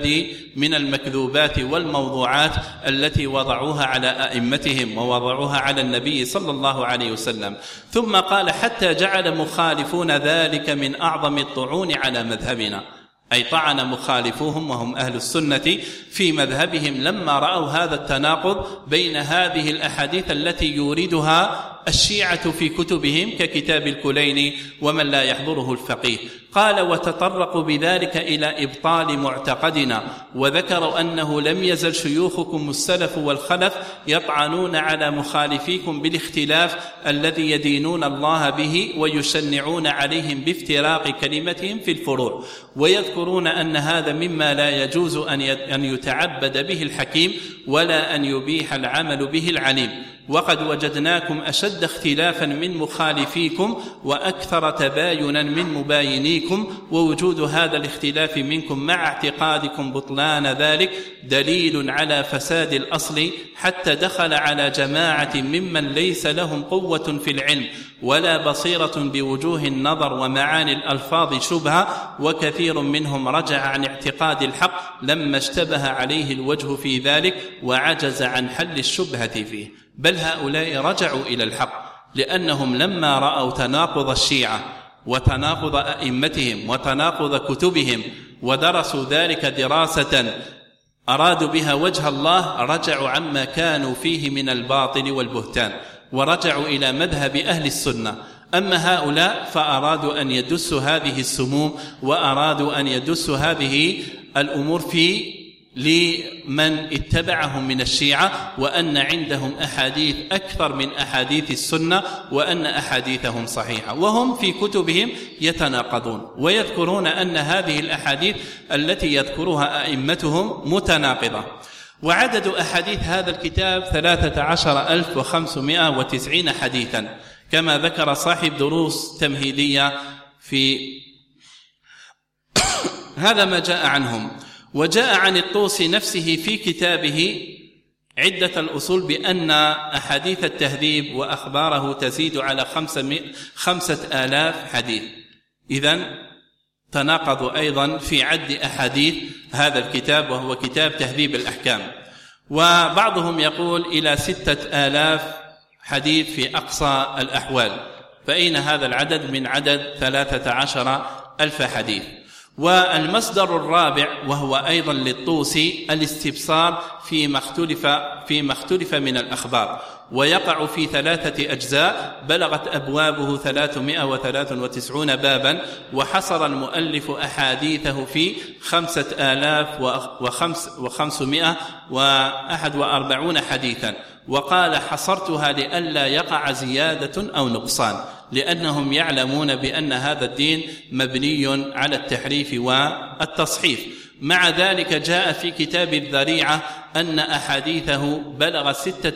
B: من المكذوبات والموضوعات التي وضعوها على أئمتهم ووضعوها على النبي صلى الله عليه وسلم. ثم قال حتى جعل مخالفون ذلك من أعظم الطعون على مذهبنا، أي طعن مخالفوهم وهم أهل السنة في مذهبهم لما رأوا هذا التناقض بين هذه الأحاديث التي يوردها الشيعة في كتبهم ككتاب الكليني ومن لا يحضره الفقيه. قال وتطرقوا بذلك إلى إبطال معتقدنا، وذكروا أنه لم يزل شيوخكم السلف والخلف يطعنون على مخالفيكم بالاختلاف الذي يدينون الله به ويشنعون عليهم بافتراق كلمتهم في الفروع، ويذكرون أن هذا مما لا يجوز أن يتعبد به الحكيم ولا أن يبيح العمل به العليم، وقد وجدناكم أشد اختلافا من مخالفيكم وأكثر تباينا من مباينيكم، ووجود هذا الاختلاف منكم مع اعتقادكم بطلان ذلك دليل على فساد الأصل، حتى دخل على جماعة ممن ليس لهم قوة في العلم ولا بصيرة بوجوه النظر ومعاني الألفاظ شبهة، وكثير منهم رجع عن اعتقاد الحق لما اشتبه عليه الوجه في ذلك وعجز عن حل الشبهة فيه. بل هؤلاء رجعوا إلى الحق لأنهم لما رأوا تناقض الشيعة وتناقض أئمتهم وتناقض كتبهم ودرسوا ذلك دراسة أرادوا بها وجه الله، رجعوا عما كانوا فيه من الباطل والبهتان ورجعوا إلى مذهب أهل السنة. أما هؤلاء فأرادوا أن يدسوا هذه السموم وأرادوا أن يدسوا هذه الأمور لمن اتبعهم من الشيعة، وأن عندهم أحاديث أكثر من أحاديث السنة وأن أحاديثهم صحيحة، وهم في كتبهم يتناقضون ويذكرون أن هذه الأحاديث التي يذكرها أئمتهم متناقضة. وعدد أحاديث هذا الكتاب 13,590 حديثا كما ذكر صاحب دروس تمهيدية في هذا ما جاء عنهم. وجاء عن الطوسي نفسه في كتابه عدة الأصول بأن أحاديث التهذيب وأخباره تزيد على 5,000 حديث. إذن تناقضوا أيضا في عد أحاديث هذا الكتاب وهو كتاب تهذيب الأحكام، وبعضهم يقول إلى 6,000 حديث في أقصى الأحوال، فأين هذا العدد من عدد 13,000 حديث؟ والمصدر الرابع وهو أيضا للطوسي الاستبصار فيما اختلف من الأخبار، ويقع في 3 أجزاء بلغت أبوابه 393 بابا، وحصر المؤلف أحاديثه في 5,541 حديثا، وقال حصرتها لئلا يقع زيادة أو نقصان، لأنهم يعلمون بأن هذا الدين مبني على التحريف والتصحيف. مع ذلك جاء في كتاب الذريعة أن أحاديثه بلغ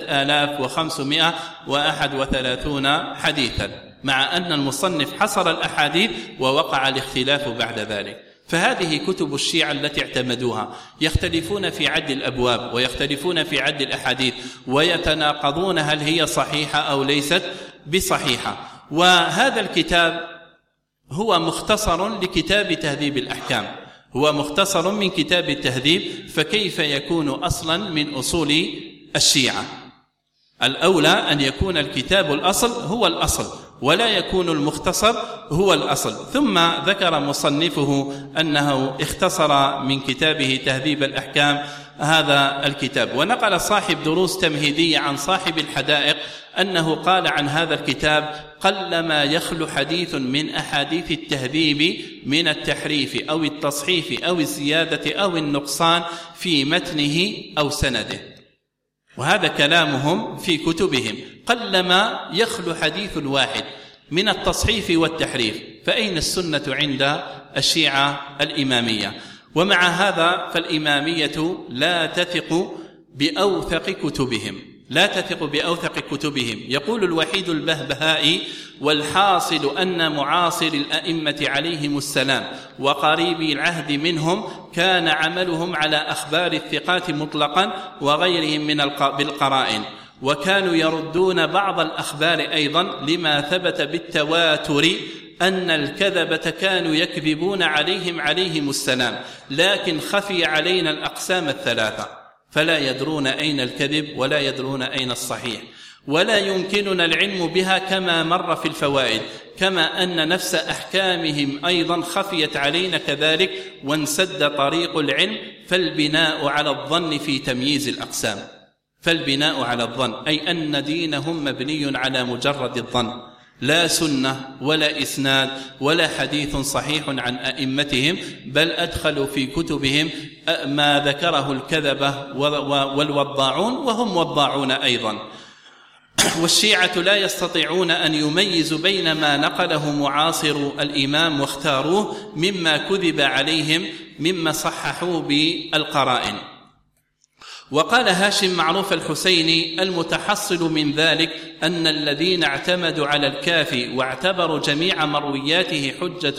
B: 6,531 حديثا، مع أن المصنف حصر الأحاديث ووقع الاختلاف بعد ذلك. فهذه كتب الشيعة التي اعتمدوها، يختلفون في عد الأبواب ويختلفون في عد الأحاديث ويتناقضون هل هي صحيحة أو ليست بصحيحة. وهذا الكتاب هو مختصر لكتاب تهذيب الأحكام، هو مختصر من كتاب التهذيب، فكيف يكون أصلا من أصول الشيعة؟ الأولى أن يكون الكتاب الأصل هو الأصل ولا يكون المختصر هو الأصل. ثم ذكر مصنفه أنه اختصر من كتابه تهذيب الأحكام هذا الكتاب. ونقل صاحب دروس تمهيدية عن صاحب الحدائق أنه قال عن هذا الكتاب: قلما يخلو حديث من أحاديث التهذيب من التحريف أو التصحيف أو الزيادة أو النقصان في متنه أو سنده. وهذا كلامهم في كتبهم، قلما يخلو حديث واحد من التصحيف والتحريف، فأين السنة عند الشيعة الإمامية؟ ومع هذا فالإمامية لا تثق بأوثق كتبهم، لا تثق بأوثق كتبهم. يقول الوحيد البهبهائي: والحاصل أن معاصر الأئمة عليهم السلام وقريبي العهد منهم كان عملهم على أخبار الثقات مطلقا وغيرهم بالقرائن، وكانوا يردون بعض الأخبار أيضا لما ثبت بالتواتر أن الكذبة كانوا يكذبون عليهم السلام، لكن خفي علينا الأقسام الثلاثة، فلا يدرون أين الكذب ولا يدرون أين الصحيح، ولا يمكننا العلم بها كما مر في الفوائد، كما أن نفس أحكامهم أيضا خفيت علينا كذلك وانسد طريق العلم، فالبناء على الظن في تمييز الأقسام. فالبناء على الظن أي أن دينهم مبني على مجرد الظن، لا سنة ولا إسناد ولا حديث صحيح عن أئمتهم، بل أدخلوا في كتبهم ما ذكره الكذبة والوضاعون، وهم وضاعون أيضا. والشيعة لا يستطيعون أن يميزوا بين ما نقله معاصر الإمام واختاروه مما كذب عليهم مما صححوا بالقرائن. وقال هاشم معروف الحسيني: المتحصل من ذلك أن الذين اعتمدوا على الكافي واعتبروا جميع مروياته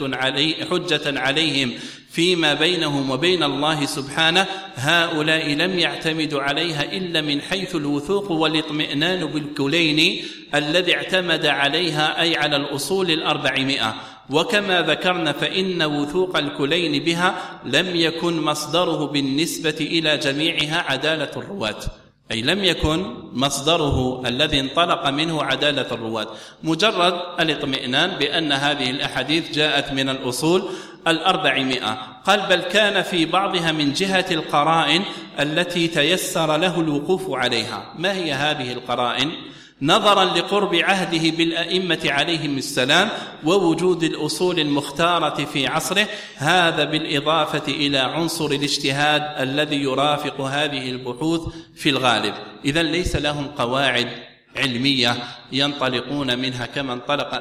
B: حجة عليهم فيما بينهم وبين الله سبحانه، هؤلاء لم يعتمدوا عليها إلا من حيث الوثوق والاطمئنان بالكلين الذي اعتمد عليها، أي على الأصول 400. وكما ذكرنا فإن وثوق الكلين بها لم يكن مصدره بالنسبة إلى جميعها عدالة الرواة، أي لم يكن مصدره الذي انطلق منه عدالة الرواة، مجرد الاطمئنان بأن هذه الأحاديث جاءت من الأصول 400. قال: بل كان في بعضها من جهة القرائن التي تيسر له الوقوف عليها. ما هي هذه القرائن؟ نظرا لقرب عهده بالأئمة عليهم السلام ووجود الأصول المختارة في عصره، هذا بالإضافة إلى عنصر الاجتهاد الذي يرافق هذه البحوث في الغالب. إذن ليس لهم قواعد علمية ينطلقون منها كما انطلق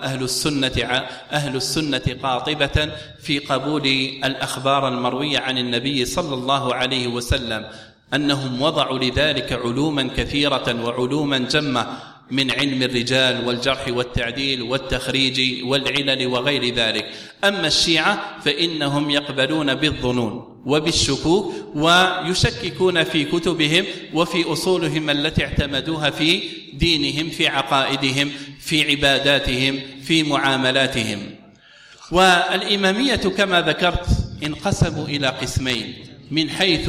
B: أهل السنة قاطبة في قبول الأخبار المروية عن النبي صلى الله عليه وسلم، أنهم وضعوا لذلك علوما كثيرة وعلوما جمة من علم الرجال والجرح والتعديل والتخريج والعلل وغير ذلك. أما الشيعة فإنهم يقبلون بالظنون وبالشكوك، ويشككون في كتبهم وفي أصولهم التي اعتمدوها في دينهم، في عقائدهم، في عباداتهم، في معاملاتهم. والإمامية كما ذكرت انقسموا إلى قسمين من حيث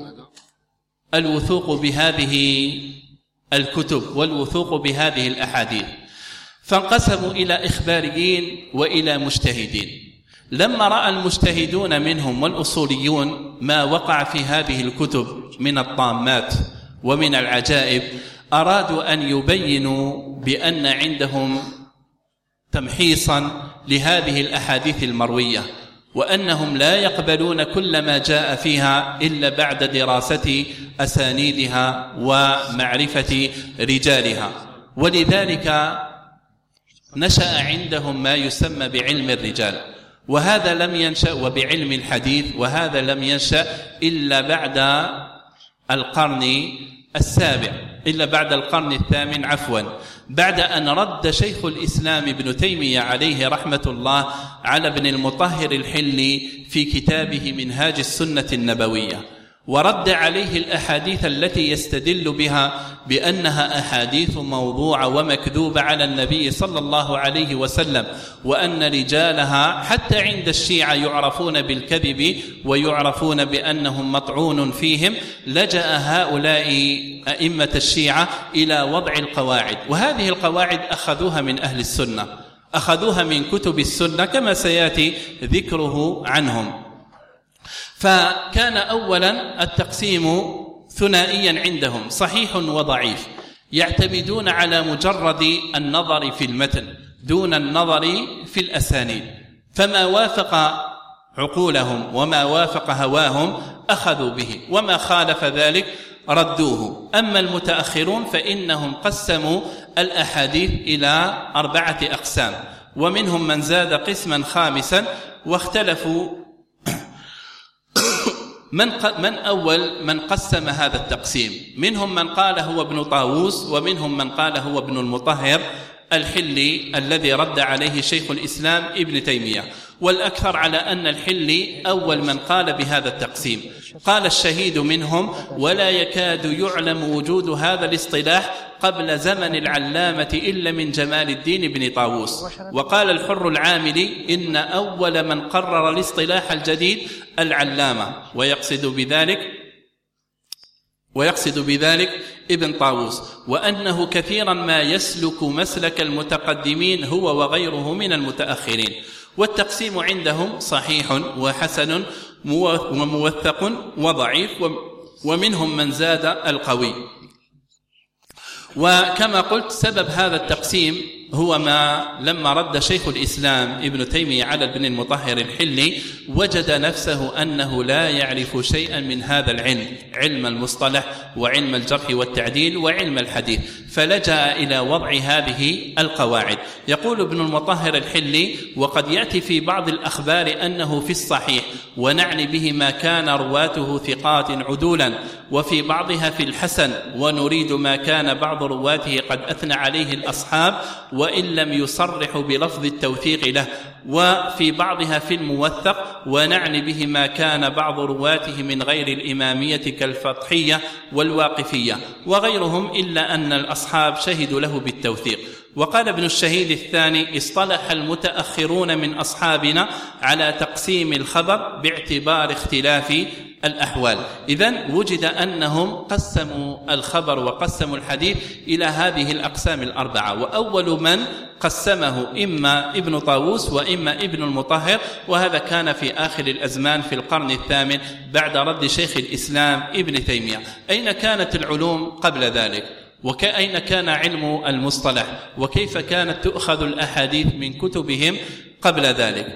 B: الوثوق بهذه الكتب والوثوق بهذه الأحاديث، فانقسموا إلى إخباريين وإلى مجتهدين. لما رأى المجتهدون منهم والأصوليون ما وقع في هذه الكتب من الطامات ومن العجائب، أرادوا أن يبينوا بأن عندهم تمحيصا لهذه الأحاديث المروية، وأنهم لا يقبلون كل ما جاء فيها إلا بعد دراسة أسانيدها ومعرفة رجالها. ولذلك نشأ عندهم ما يسمى بعلم الرجال، وهذا لم ينشأ، وبعلم الحديث، وهذا لم ينشأ إلا بعد القرن السابع، إلا بعد القرن الثامن عفوا، بعد أن رد شيخ الإسلام ابن تيمية عليه رحمة الله على ابن المطهر الحلي في كتابه منهاج السنة النبوية، ورد عليه الأحاديث التي يستدل بها بأنها أحاديث موضوعة ومكذوبة على النبي صلى الله عليه وسلم، وأن رجالها حتى عند الشيعة يعرفون بالكذب ويعرفون بأنهم مطعون فيهم. لجأ هؤلاء أئمة الشيعة إلى وضع القواعد، وهذه القواعد أخذوها من أهل السنة، أخذوها من كتب السنة كما سيأتي ذكره عنهم. فكان أولا التقسيم ثنائيا عندهم، صحيح وضعيف، يعتمدون على مجرد النظر في المتن دون النظر في الأسانيد، فما وافق عقولهم وما وافق هواهم أخذوا به، وما خالف ذلك ردوه. أما المتأخرون فإنهم قسموا الأحاديث إلى 4 أقسام، ومنهم من زاد قسما خامسا، واختلفوا من أول من قسم هذا التقسيم؟ منهم من قال هو ابن طاووس، ومنهم من قال هو ابن المطهر الحلي الذي رد عليه شيخ الإسلام ابن تيمية، والأكثر على أن الحلي أول من قال بهذا التقسيم. قال الشهيد منهم: ولا يكاد يعلم وجود هذا الاصطلاح قبل زمن العلامة إلا من جمال الدين بن طاووس. وقال الحر العاملي: إن أول من قرر الاصطلاح الجديد العلامة، ويقصد بذلك ابن طاووس، وأنه كثيرا ما يسلك مسلك المتقدمين هو وغيره من المتأخرين. والتقسيم عندهم صحيح وحسن وموثق وضعيف، ومنهم من زاد القوي. وكما قلت سبب هذا التقسيم هو ما لما رد شيخ الإسلام ابن تيمية على ابن المطهر الحلي وجد نفسه أنه لا يعرف شيئا من هذا العلم، علم المصطلح وعلم الجرح والتعديل وعلم الحديث، فلجأ إلى وضع هذه القواعد. يقول ابن المطهر الحلي: وقد يأتي في بعض الأخبار أنه في الصحيح، ونعني به ما كان رواته ثقات عدولا، وفي بعضها في الحسن، ونريد ما كان بعض رواته قد أثنى عليه الأصحاب وإن لم يصرحوا بلفظ التوثيق له، وفي بعضها في الموثق، ونعني به ما كان بعض رواته من غير الإمامية كالفتحية والواقفية وغيرهم، إلا أن الأصحاب شهدوا له بالتوثيق. وقال ابن الشهيد الثاني: اصطلح المتأخرون من أصحابنا على تقسيم الخبر باعتبار اختلاف الأحوال. إذن وجد أنهم قسموا الخبر وقسموا الحديث إلى هذه الأقسام الأربعة، وأول من قسمه إما ابن طاووس وإما ابن المطهر، وهذا كان في آخر الأزمان في القرن الثامن بعد رد شيخ الإسلام ابن تيمية. أين كانت العلوم قبل ذلك؟ وأين كان علم المصطلح؟ وكيف كانت تؤخذ الأحاديث من كتبهم قبل ذلك؟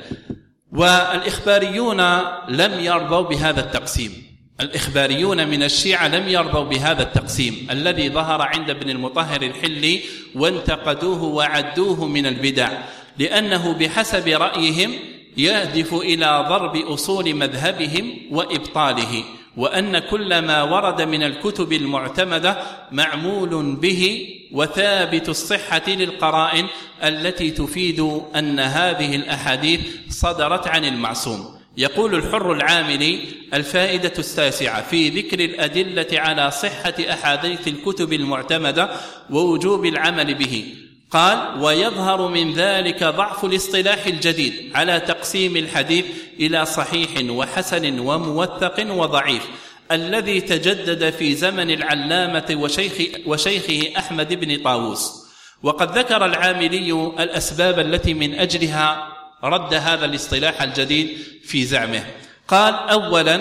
B: والإخباريون لم يرضوا بهذا التقسيم، الإخباريون من الشيعة لم يرضوا بهذا التقسيم الذي ظهر عند ابن المطهر الحلي، وانتقدوه وعدوه من البدع، لأنه بحسب رأيهم يهدف إلى ضرب أصول مذهبهم وإبطاله، وأن كل ما ورد من الكتب المعتمدة معمول به وثابت الصحة للقرائن التي تفيد أن هذه الأحاديث صدرت عن المعصوم. يقول الحر العاملي: الفائدة التاسعة في ذكر الأدلة على صحة أحاديث الكتب المعتمدة ووجوب العمل به. قال: ويظهر من ذلك ضعف الاصطلاح الجديد على تقسيم الحديث إلى صحيح وحسن وموثق وضعيف الذي تجدد في زمن العلامة وشيخه أحمد بن طاووس. وقد ذكر العاملي الأسباب التي من أجلها رد هذا الاصطلاح الجديد في زعمه. قال: أولا،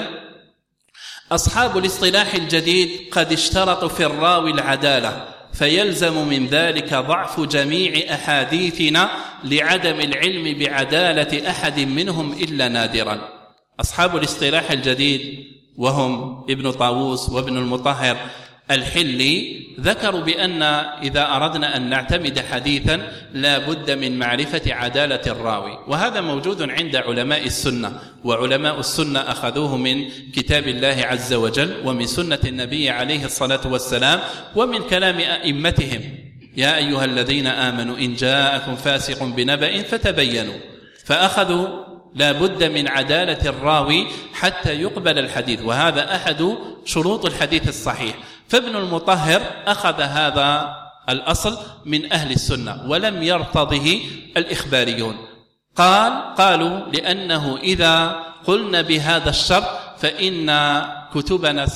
B: أصحاب الاصطلاح الجديد قد اشترطوا في الراوي العدالة، فيلزم من ذلك ضعف جميع أحاديثنا لعدم العلم بعدالة أحد منهم إلا نادرا. أصحاب الاصطلاح الجديد وهم ابن طاووس وابن المطهر الحلي ذكروا بأن إذا أردنا أن نعتمد حديثا لا بد من معرفة عدالة الراوي، وهذا موجود عند علماء السنة، وعلماء السنة أخذوه من كتاب الله عز وجل ومن سنة النبي عليه الصلاة والسلام ومن كلام أئمتهم: يا أيها الذين آمنوا إن جاءكم فاسق بنبأ فتبينوا. فأخذوا لا بد من عدالة الراوي حتى يقبل الحديث، وهذا أحد شروط الحديث الصحيح. فابن المطهر أخذ هذا الأصل من أهل السنة ولم يرتضه الإخباريون. قالوا لأنه إذا قلنا بهذا الشرط فإن كتبنا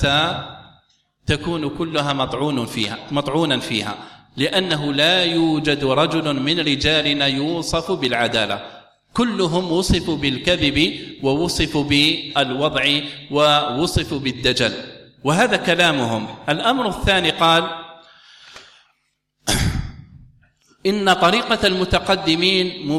B: ستكون كلها مطعونا فيها، لأنه لا يوجد رجل من رجالنا يوصف بالعدالة، كلهم وصفوا بالكذب ووصفوا بالوضع ووصفوا بالدجل، وهذا كلامهم. الأمر الثاني قال: إن طريقة المتقدمين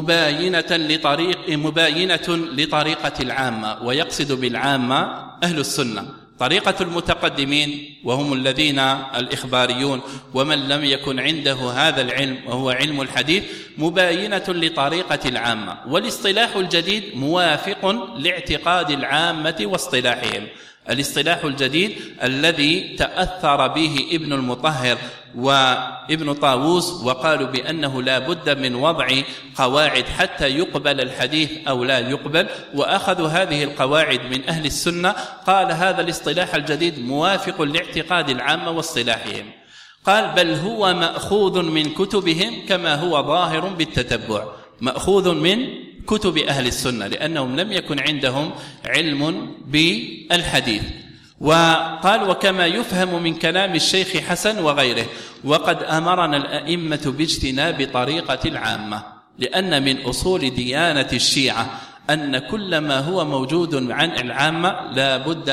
B: مباينة لطريقة العامة، ويقصد بالعامة أهل السنة. طريقة المتقدمين وهم الذين الإخباريون ومن لم يكن عنده هذا العلم وهو علم الحديث مباينة لطريقة العامة، والاصطلاح الجديد موافق لاعتقاد العامة واصطلاحهم. الاصطلاح الجديد الذي تأثر به ابن المطهر وابن طاووس وقالوا بأنه لا بد من وضع قواعد حتى يقبل الحديث أو لا يقبل، وأخذوا هذه القواعد من أهل السنة. قال هذا الاصطلاح الجديد موافق لاعتقاد العامة واصطلاحهم. قال بل هو مأخوذ من كتبهم كما هو ظاهر بالتتبع، مأخوذ من كتب أهل السنة، لأنهم لم يكن عندهم علم بالحديث. وقال وكما يفهم من كلام الشيخ حسن وغيره، وقد أمرنا الأئمة باجتناب طريقة العامة، لأن من أصول ديانة الشيعة أن كل ما هو موجود عن العامة لا بد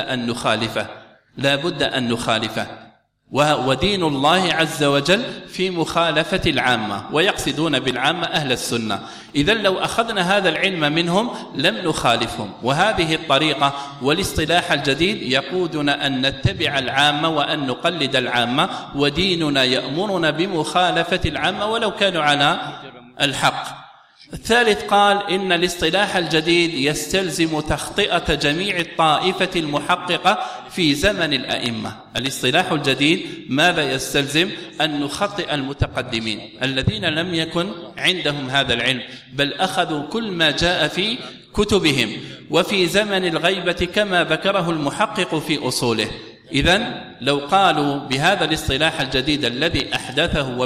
B: أن نخالفه، ودين الله عز وجل في مخالفة العامة، ويقصدون بالعامة أهل السنة. إذن لو أخذنا هذا العلم منهم لم نخالفهم. وهذه الطريقة والاصطلاح الجديد يقودنا أن نتبع العامة وأن نقلد العامة، وديننا يأمرنا بمخالفة العامة ولو كانوا على الحق. الثالث قال إن الاصطلاح الجديد يستلزم تخطئة جميع الطائفة المحققة في زمن الأئمة. الاصطلاح الجديد ماذا يستلزم؟ أن نخطئ المتقدمين الذين لم يكن عندهم هذا العلم، بل أخذوا كل ما جاء في كتبهم وفي زمن الغيبة كما ذكره المحقق في أصوله. إذن لو قالوا بهذا الاصطلاح الجديد الذي أحدثه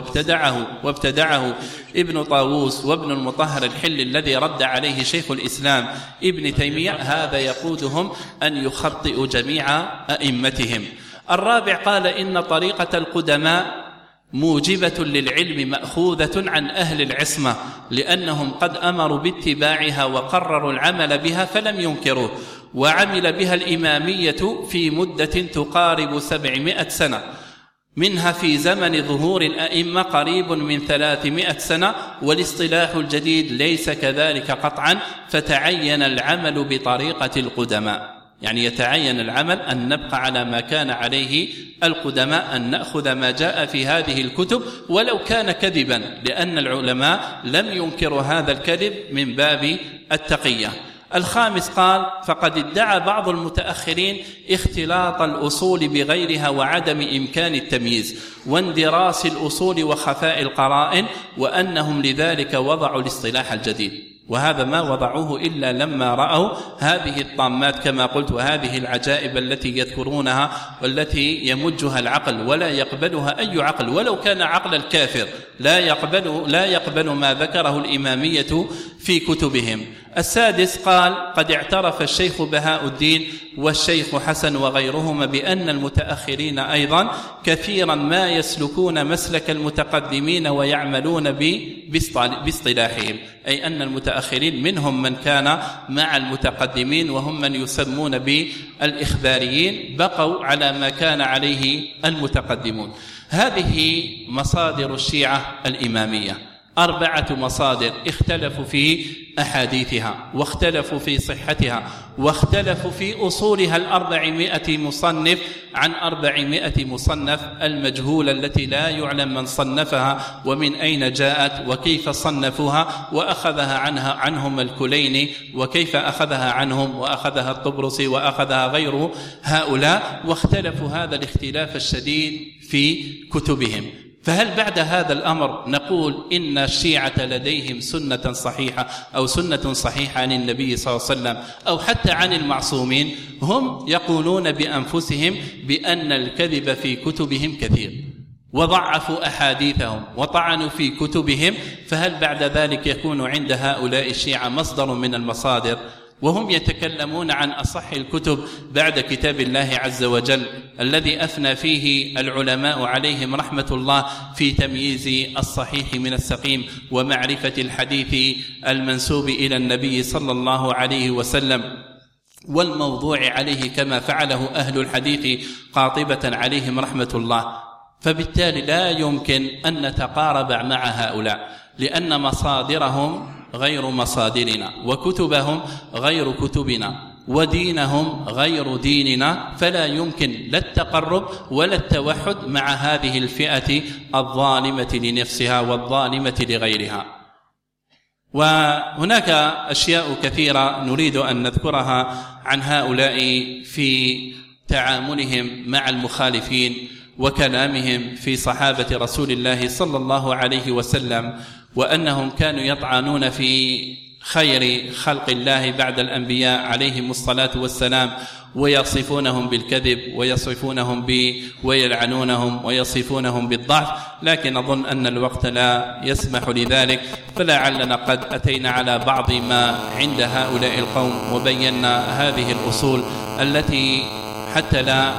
B: وابتدعه ابن طاووس وابن المطهر الحلي الذي رد عليه شيخ الإسلام ابن تيمية، هذا يقودهم أن يخطئوا جميع أئمتهم. الرابع قال إن طريقة القدماء موجبة للعلم مأخوذة عن أهل العصمة، لأنهم قد أمروا باتباعها وقرروا العمل بها فلم ينكروه، وعمل بها الإمامية في مدة تقارب 700 سنة، منها في زمن ظهور الأئمة قريب من 300 سنة. والاصطلاح الجديد ليس كذلك قطعا، فتعين العمل بطريقة القدماء، يعني يتعين العمل أن نبقى على ما كان عليه القدماء، أن نأخذ ما جاء في هذه الكتب ولو كان كذبا، لأن العلماء لم ينكروا هذا الكذب من باب التقية. الخامس قال فقد ادعى بعض المتأخرين اختلاط الأصول بغيرها وعدم إمكان التمييز واندراس الأصول وخفاء القرائن، وأنهم لذلك وضعوا الاصطلاح الجديد، وهذا ما وضعوه إلا لما رأوا هذه الطامات كما قلت وهذه العجائب التي يذكرونها والتي يمجها العقل ولا يقبلها أي عقل، ولو كان عقل الكافر لا يقبل ما ذكره الإمامية في كتبهم. السادس قال قد اعترف الشيخ بهاء الدين والشيخ حسن وغيرهما بأن المتأخرين أيضا كثيرا ما يسلكون مسلك المتقدمين ويعملون باصطلاحهم، أي أن المتأخرين منهم من كان مع المتقدمين وهم من يسمون بالإخباريين، بقوا على ما كان عليه المتقدمون. هذه مصادر الشيعة الإمامية، 4 مصادر اختلفوا في أحاديثها، واختلفوا في صحتها، واختلفوا في أصولها 400 مصنف عن 400 مصنف المجهولة التي لا يعلم من صنفها ومن أين جاءت وكيف صنفوها، وأخذها عنهم الكليني وكيف أخذها عنهم، وأخذها الطبرسي وأخذها غيره هؤلاء، واختلفوا هذا الاختلاف الشديد في كتبهم. فهل بعد هذا الأمر نقول إن الشيعة لديهم سنة صحيحة أو سنة صحيحة عن النبي صلى الله عليه وسلم أو حتى عن المعصومين؟ هم يقولون بأنفسهم بأن الكذب في كتبهم كثير، وضعفوا أحاديثهم وطعنوا في كتبهم، فهل بعد ذلك يكون عند هؤلاء الشيعة مصدر من المصادر؟ وهم يتكلمون عن أصح الكتب بعد كتاب الله عز وجل الذي أثنى فيه العلماء عليهم رحمة الله في تمييز الصحيح من السقيم ومعرفة الحديث المنسوب إلى النبي صلى الله عليه وسلم والموضوع عليه كما فعله أهل الحديث قاطبة عليهم رحمة الله. فبالتالي لا يمكن أن نتقارب مع هؤلاء، لأن مصادرهم غير مصادرنا، وكتبهم غير كتبنا، ودينهم غير ديننا، فلا يمكن لا التقرب ولا التوحد مع هذه الفئة الظالمة لنفسها والظالمة لغيرها. وهناك أشياء كثيرة نريد أن نذكرها عن هؤلاء في تعاملهم مع المخالفين وكلامهم في صحابة رسول الله صلى الله عليه وسلم، وأنهم كانوا يطعنون في خير خلق الله بعد الأنبياء عليهم الصلاة والسلام، ويصفونهم بالكذب ويصفونهم ويلعنونهم ويصفونهم بالضعف، لكن أظن أن الوقت لا يسمح لذلك، فلعلنا قد أتينا على بعض ما عند هؤلاء القوم وبينا هذه الأصول التي حتى لا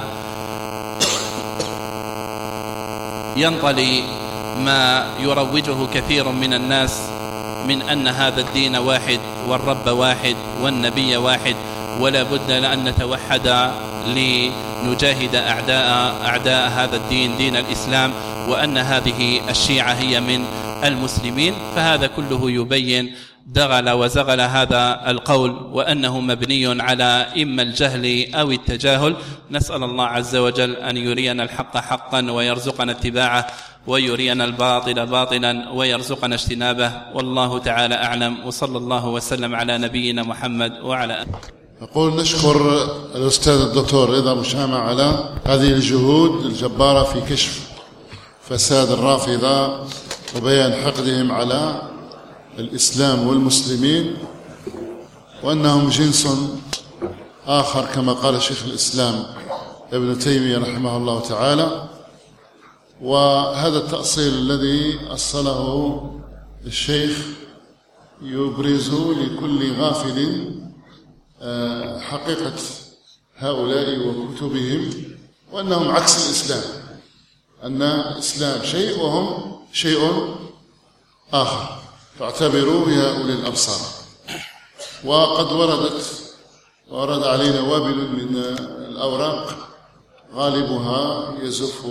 B: ينطلي ما يروجه كثير من الناس من أن هذا الدين واحد والرب واحد والنبي واحد، ولا بد لأن نتوحد لنجاهد أعداء هذا الدين، دين الإسلام، وأن هذه الشيعة هي من المسلمين. فهذا كله يبين دغل وزغل هذا القول، وأنه مبني على إما الجهل أو التجاهل. نسأل الله عز وجل أن يرينا الحق حقا ويرزقنا اتباعه، ويرينا الباطل باطلا ويرزقنا اجتنابه، والله تعالى أعلم، وصلى الله وسلم على نبينا محمد وعلى آله.
A: نقول نشكر الأستاذ الدكتور رضا مشامة على هذه الجهود الجبارة في كشف فساد الرافضة وبيان حقدهم على الإسلام والمسلمين، وأنهم جنس آخر كما قال شيخ الإسلام ابن تيمية رحمه الله تعالى. وهذا التأصيل الذي أصله الشيخ يبرز لكل غافل حقيقة هؤلاء وكتبهم، وأنهم عكس الإسلام، أن الإسلام شيء وهم شيء آخر، فاعتبروا يا أولي الأبصار. وقد ورد علينا وابل من الأوراق غالبها يزف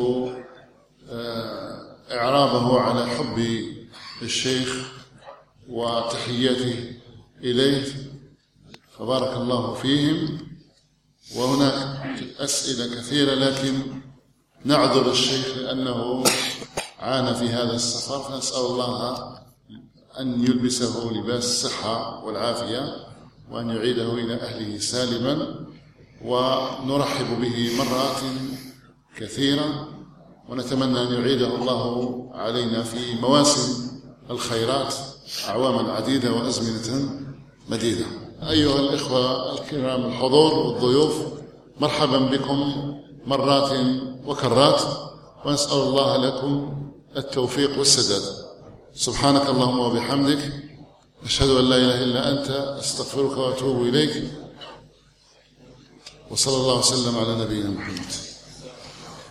A: إعرابه على حب الشيخ وتحياته إليه، فبارك الله فيهم. وهناك أسئلة كثيرة، لكن نعذر الشيخ لأنه عانى في هذا السفر، فنسأل الله أن يلبسه لباس الصحة والعافية، وأن يعيده إلى أهله سالما، ونرحب به مرات كثيرة، ونتمنى أن يعيده الله علينا في مواسم الخيرات أعواما عديدة وأزمنة مديدة. أيها الإخوة الكرام الحضور والضيوف، مرحبا بكم مرات وكرات، ونسأل الله لكم التوفيق والسداد. سبحانك اللهم وبحمدك، أشهد أن لا إله إلا أنت، أستغفرك وأتوب إليك، وصلى الله وسلم على نبينا محمد.